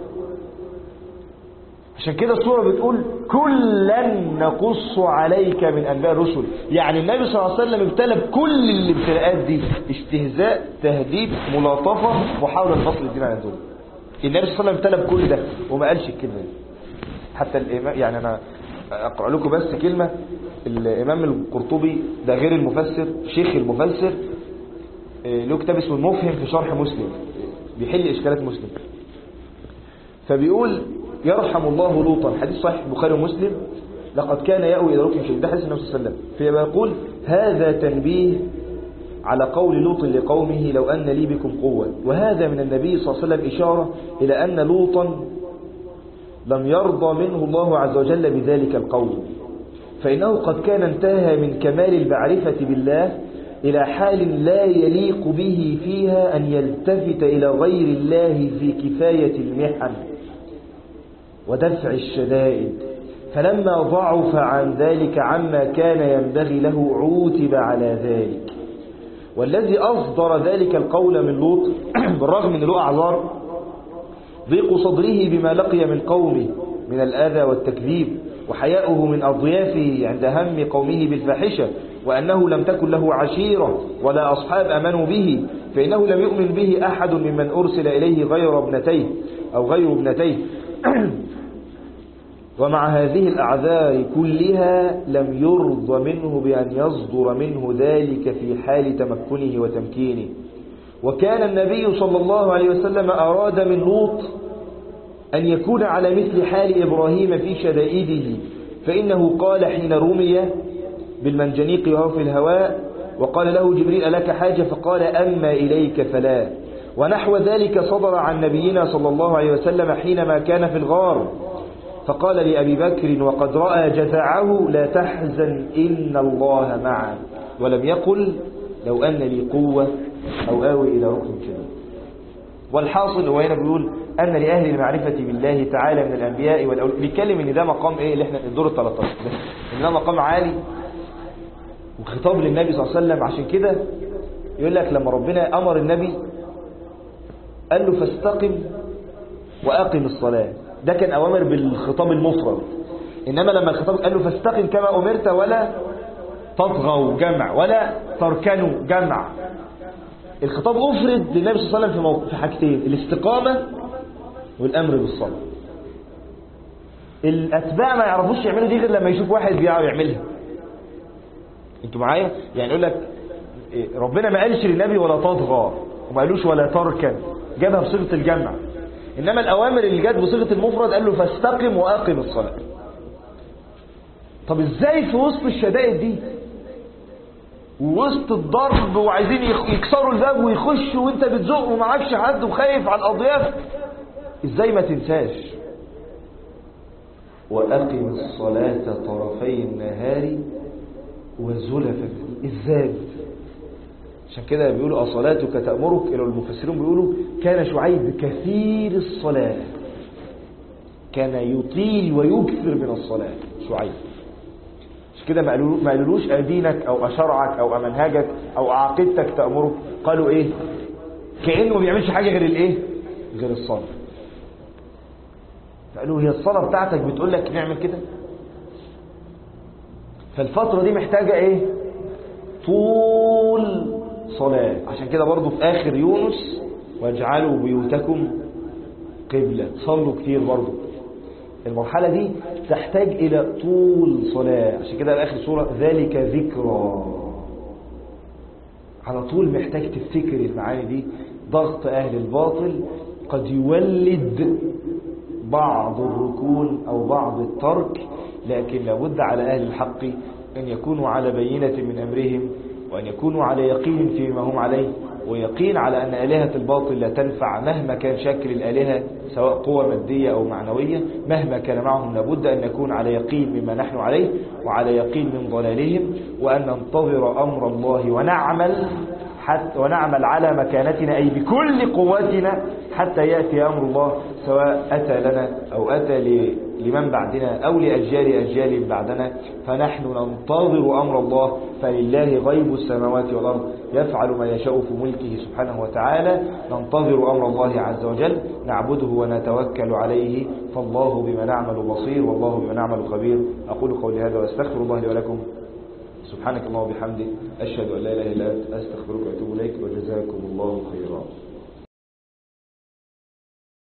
عشان كده السورة بتقول كلا نقص عليك من أنباء الرسل. يعني النبي صلى الله عليه وسلم ابتلى بكل الابتلاءات دي، استهزاء، تهديد، ملاطفة، محاولة فصل الدين عن الدنيا. النبي صلى الله عليه وسلم ابتلى بكل ده وما قالش الكلمة دي. حتى الإمام، يعني أنا أقرأ لكم بس كلمة، الإمام القرطبي ده غير المفسر، شيخ المفسر، له كتاب اسمه المفهم في شرح مسلم، بيحل إشكالات مسلم. فبيقول يرحم الله لوطا، حديث صحيح البخاري ومسلم، لقد كان يأوي إلى ركن شديد، ده حديث النبي صلى الله عليه وسلم. فيقول هذا تنبيه على قول لوط لقومه لو أن لي بكم قوة. وهذا من النبي صلى الله عليه وسلم إشارة إلى أن لوطا لم يرضى منه الله عز وجل بذلك القول، فإنه قد كان انتهى من كمال المعرفة بالله إلى حال لا يليق به فيها أن يلتفت إلى غير الله في كفاية المحن ودفع الشدائد، فلما ضعف عن ذلك عما كان ينبغي له عوتب على ذلك. والذي أصدر ذلك القول من لوط بالرغم من له أعذار ضيق صدره بما لقي من قومه من الأذى والتكذيب، وحياؤه من أضيافه عند هم قومه بالفاحشة، وأنه لم تكن له عشيرة ولا أصحاب أمنوا به، فإنه لم يؤمن به أحد ممن أرسل إليه غير ابنتيه ومع هذه الأعذار كلها لم يرضى منه بأن يصدر منه ذلك في حال تمكنه وتمكينه. وكان النبي صلى الله عليه وسلم أراد من لوط أن يكون على مثل حال إبراهيم في شدائده، فإنه قال حين رمي بالمنجنيق وهو في الهواء وقال له جبريل ألك حاجة؟ فقال أما إليك فلا. ونحو ذلك صدر عن نبينا صلى الله عليه وسلم حينما كان في الغار فقال لأبي بكر وقد رأى جزعه لا تحزن إن الله معنا، ولم يقل لو أن لي قوة أو آوي إلى ركن شديد. والحاصل هو هنا بيقول أن لأهل المعرفة بالله تعالى من الأنبياء والأولياء، بيتكلم إن ده مقام إيه اللي احنا الدور 13 إن ده مقام عالي وخطاب للنبي صلى الله عليه وسلم. عشان كده يقول لك لما ربنا أمر النبي قال له فاستقم وأقم الصلاة، ده كان أوامر بالخطاب المفرد، إنما لما الخطاب قال له فاستقم كما أمرت ولا تطغوا جمع ولا تركنوا جمع. الخطاب أفرد للنبي صلى الله عليه وسلم في حاجتين: الاستقامة والأمر بالصلاة. الأتباع ما يعرفوش يعملوا دي غير لما يشوف واحد بيعرف يعملها. انتوا معايا؟ يعني يقول لك ربنا ما قالش للنبي ولا تطغى وما قالوش ولا تركن، جابها بصيغة الجمع. إنما الأوامر اللي جت بصيغة المفرد قال له فاستقم وأقم الصلاة. طب إزاي في وسط الشدائد دي ووسط الضرب وعايزين يكسروا الباب ويخشوا وانت بتزق ومعكش حد وخايف على الأضياف، إزاي ما تنساش وأقم الصلاة طرفي النهار وزلفا الزاد؟ عشان كده بيقولوا أصلاتك تأمرك، إلى المفسرين بيقولوا كان شعيب كثير الصلاة، كان يطيل ويكثر من الصلاة شعيب. عشان كده ما قالولوش أدينك أو أشرعك أو أمنهجك أو عقيدتك تأمرك، قالوا إيه؟ كأنه ما بيعملش حاجة غير الإيه؟ غير الصلاة. فقالوا هي الصلاة بتاعتك بتقول لك نعمل كده؟ فالفترة دي محتاجة إيه؟ طول صلاة. عشان كده برضو في آخر يونس واجعلوا بيوتكم قبلة، صلوا كتير برضو. المرحلة دي تحتاج إلى طول صلاة. عشان كده آخر سورة ذلك ذكرى، على طول محتاج تفتكر المعاني دي. ضغط أهل الباطل قد يولد بعض الركون أو بعض الترك، لكن لابد على أهل الحق أن يكونوا على بينة من أمرهم، وأن يكونوا على يقين فيما هم عليه، ويقين على أن آلهة الباطل لا تنفع مهما كان شكل الآلهة سواء قوة مادية أو معنوية. مهما كان معهم لابد أن نكون على يقين مما نحن عليه وعلى يقين من ضلالهم، وأن ننتظر أمر الله ونعمل على مكانتنا أي بكل قوتنا حتى يأتي أمر الله، سواء أتى لنا أو أتى لمن بعدنا أو لأجيال بعدنا. فنحن ننتظر أمر الله، فلله غيب السماوات والأرض يفعل ما يشاء في ملكه سبحانه وتعالى. ننتظر أمر الله عز وجل، نعبده ونتوكل عليه، فالله بما نعمل بصير والله بما نعمل خبير. أقول قولي هذا وأستغفر الله لي ولكم. سبحانك اللهم وبحمدك أشهد أن لا إله إلا أنت أستغفرك وأتوب إليك، وجزاكم الله خيرا.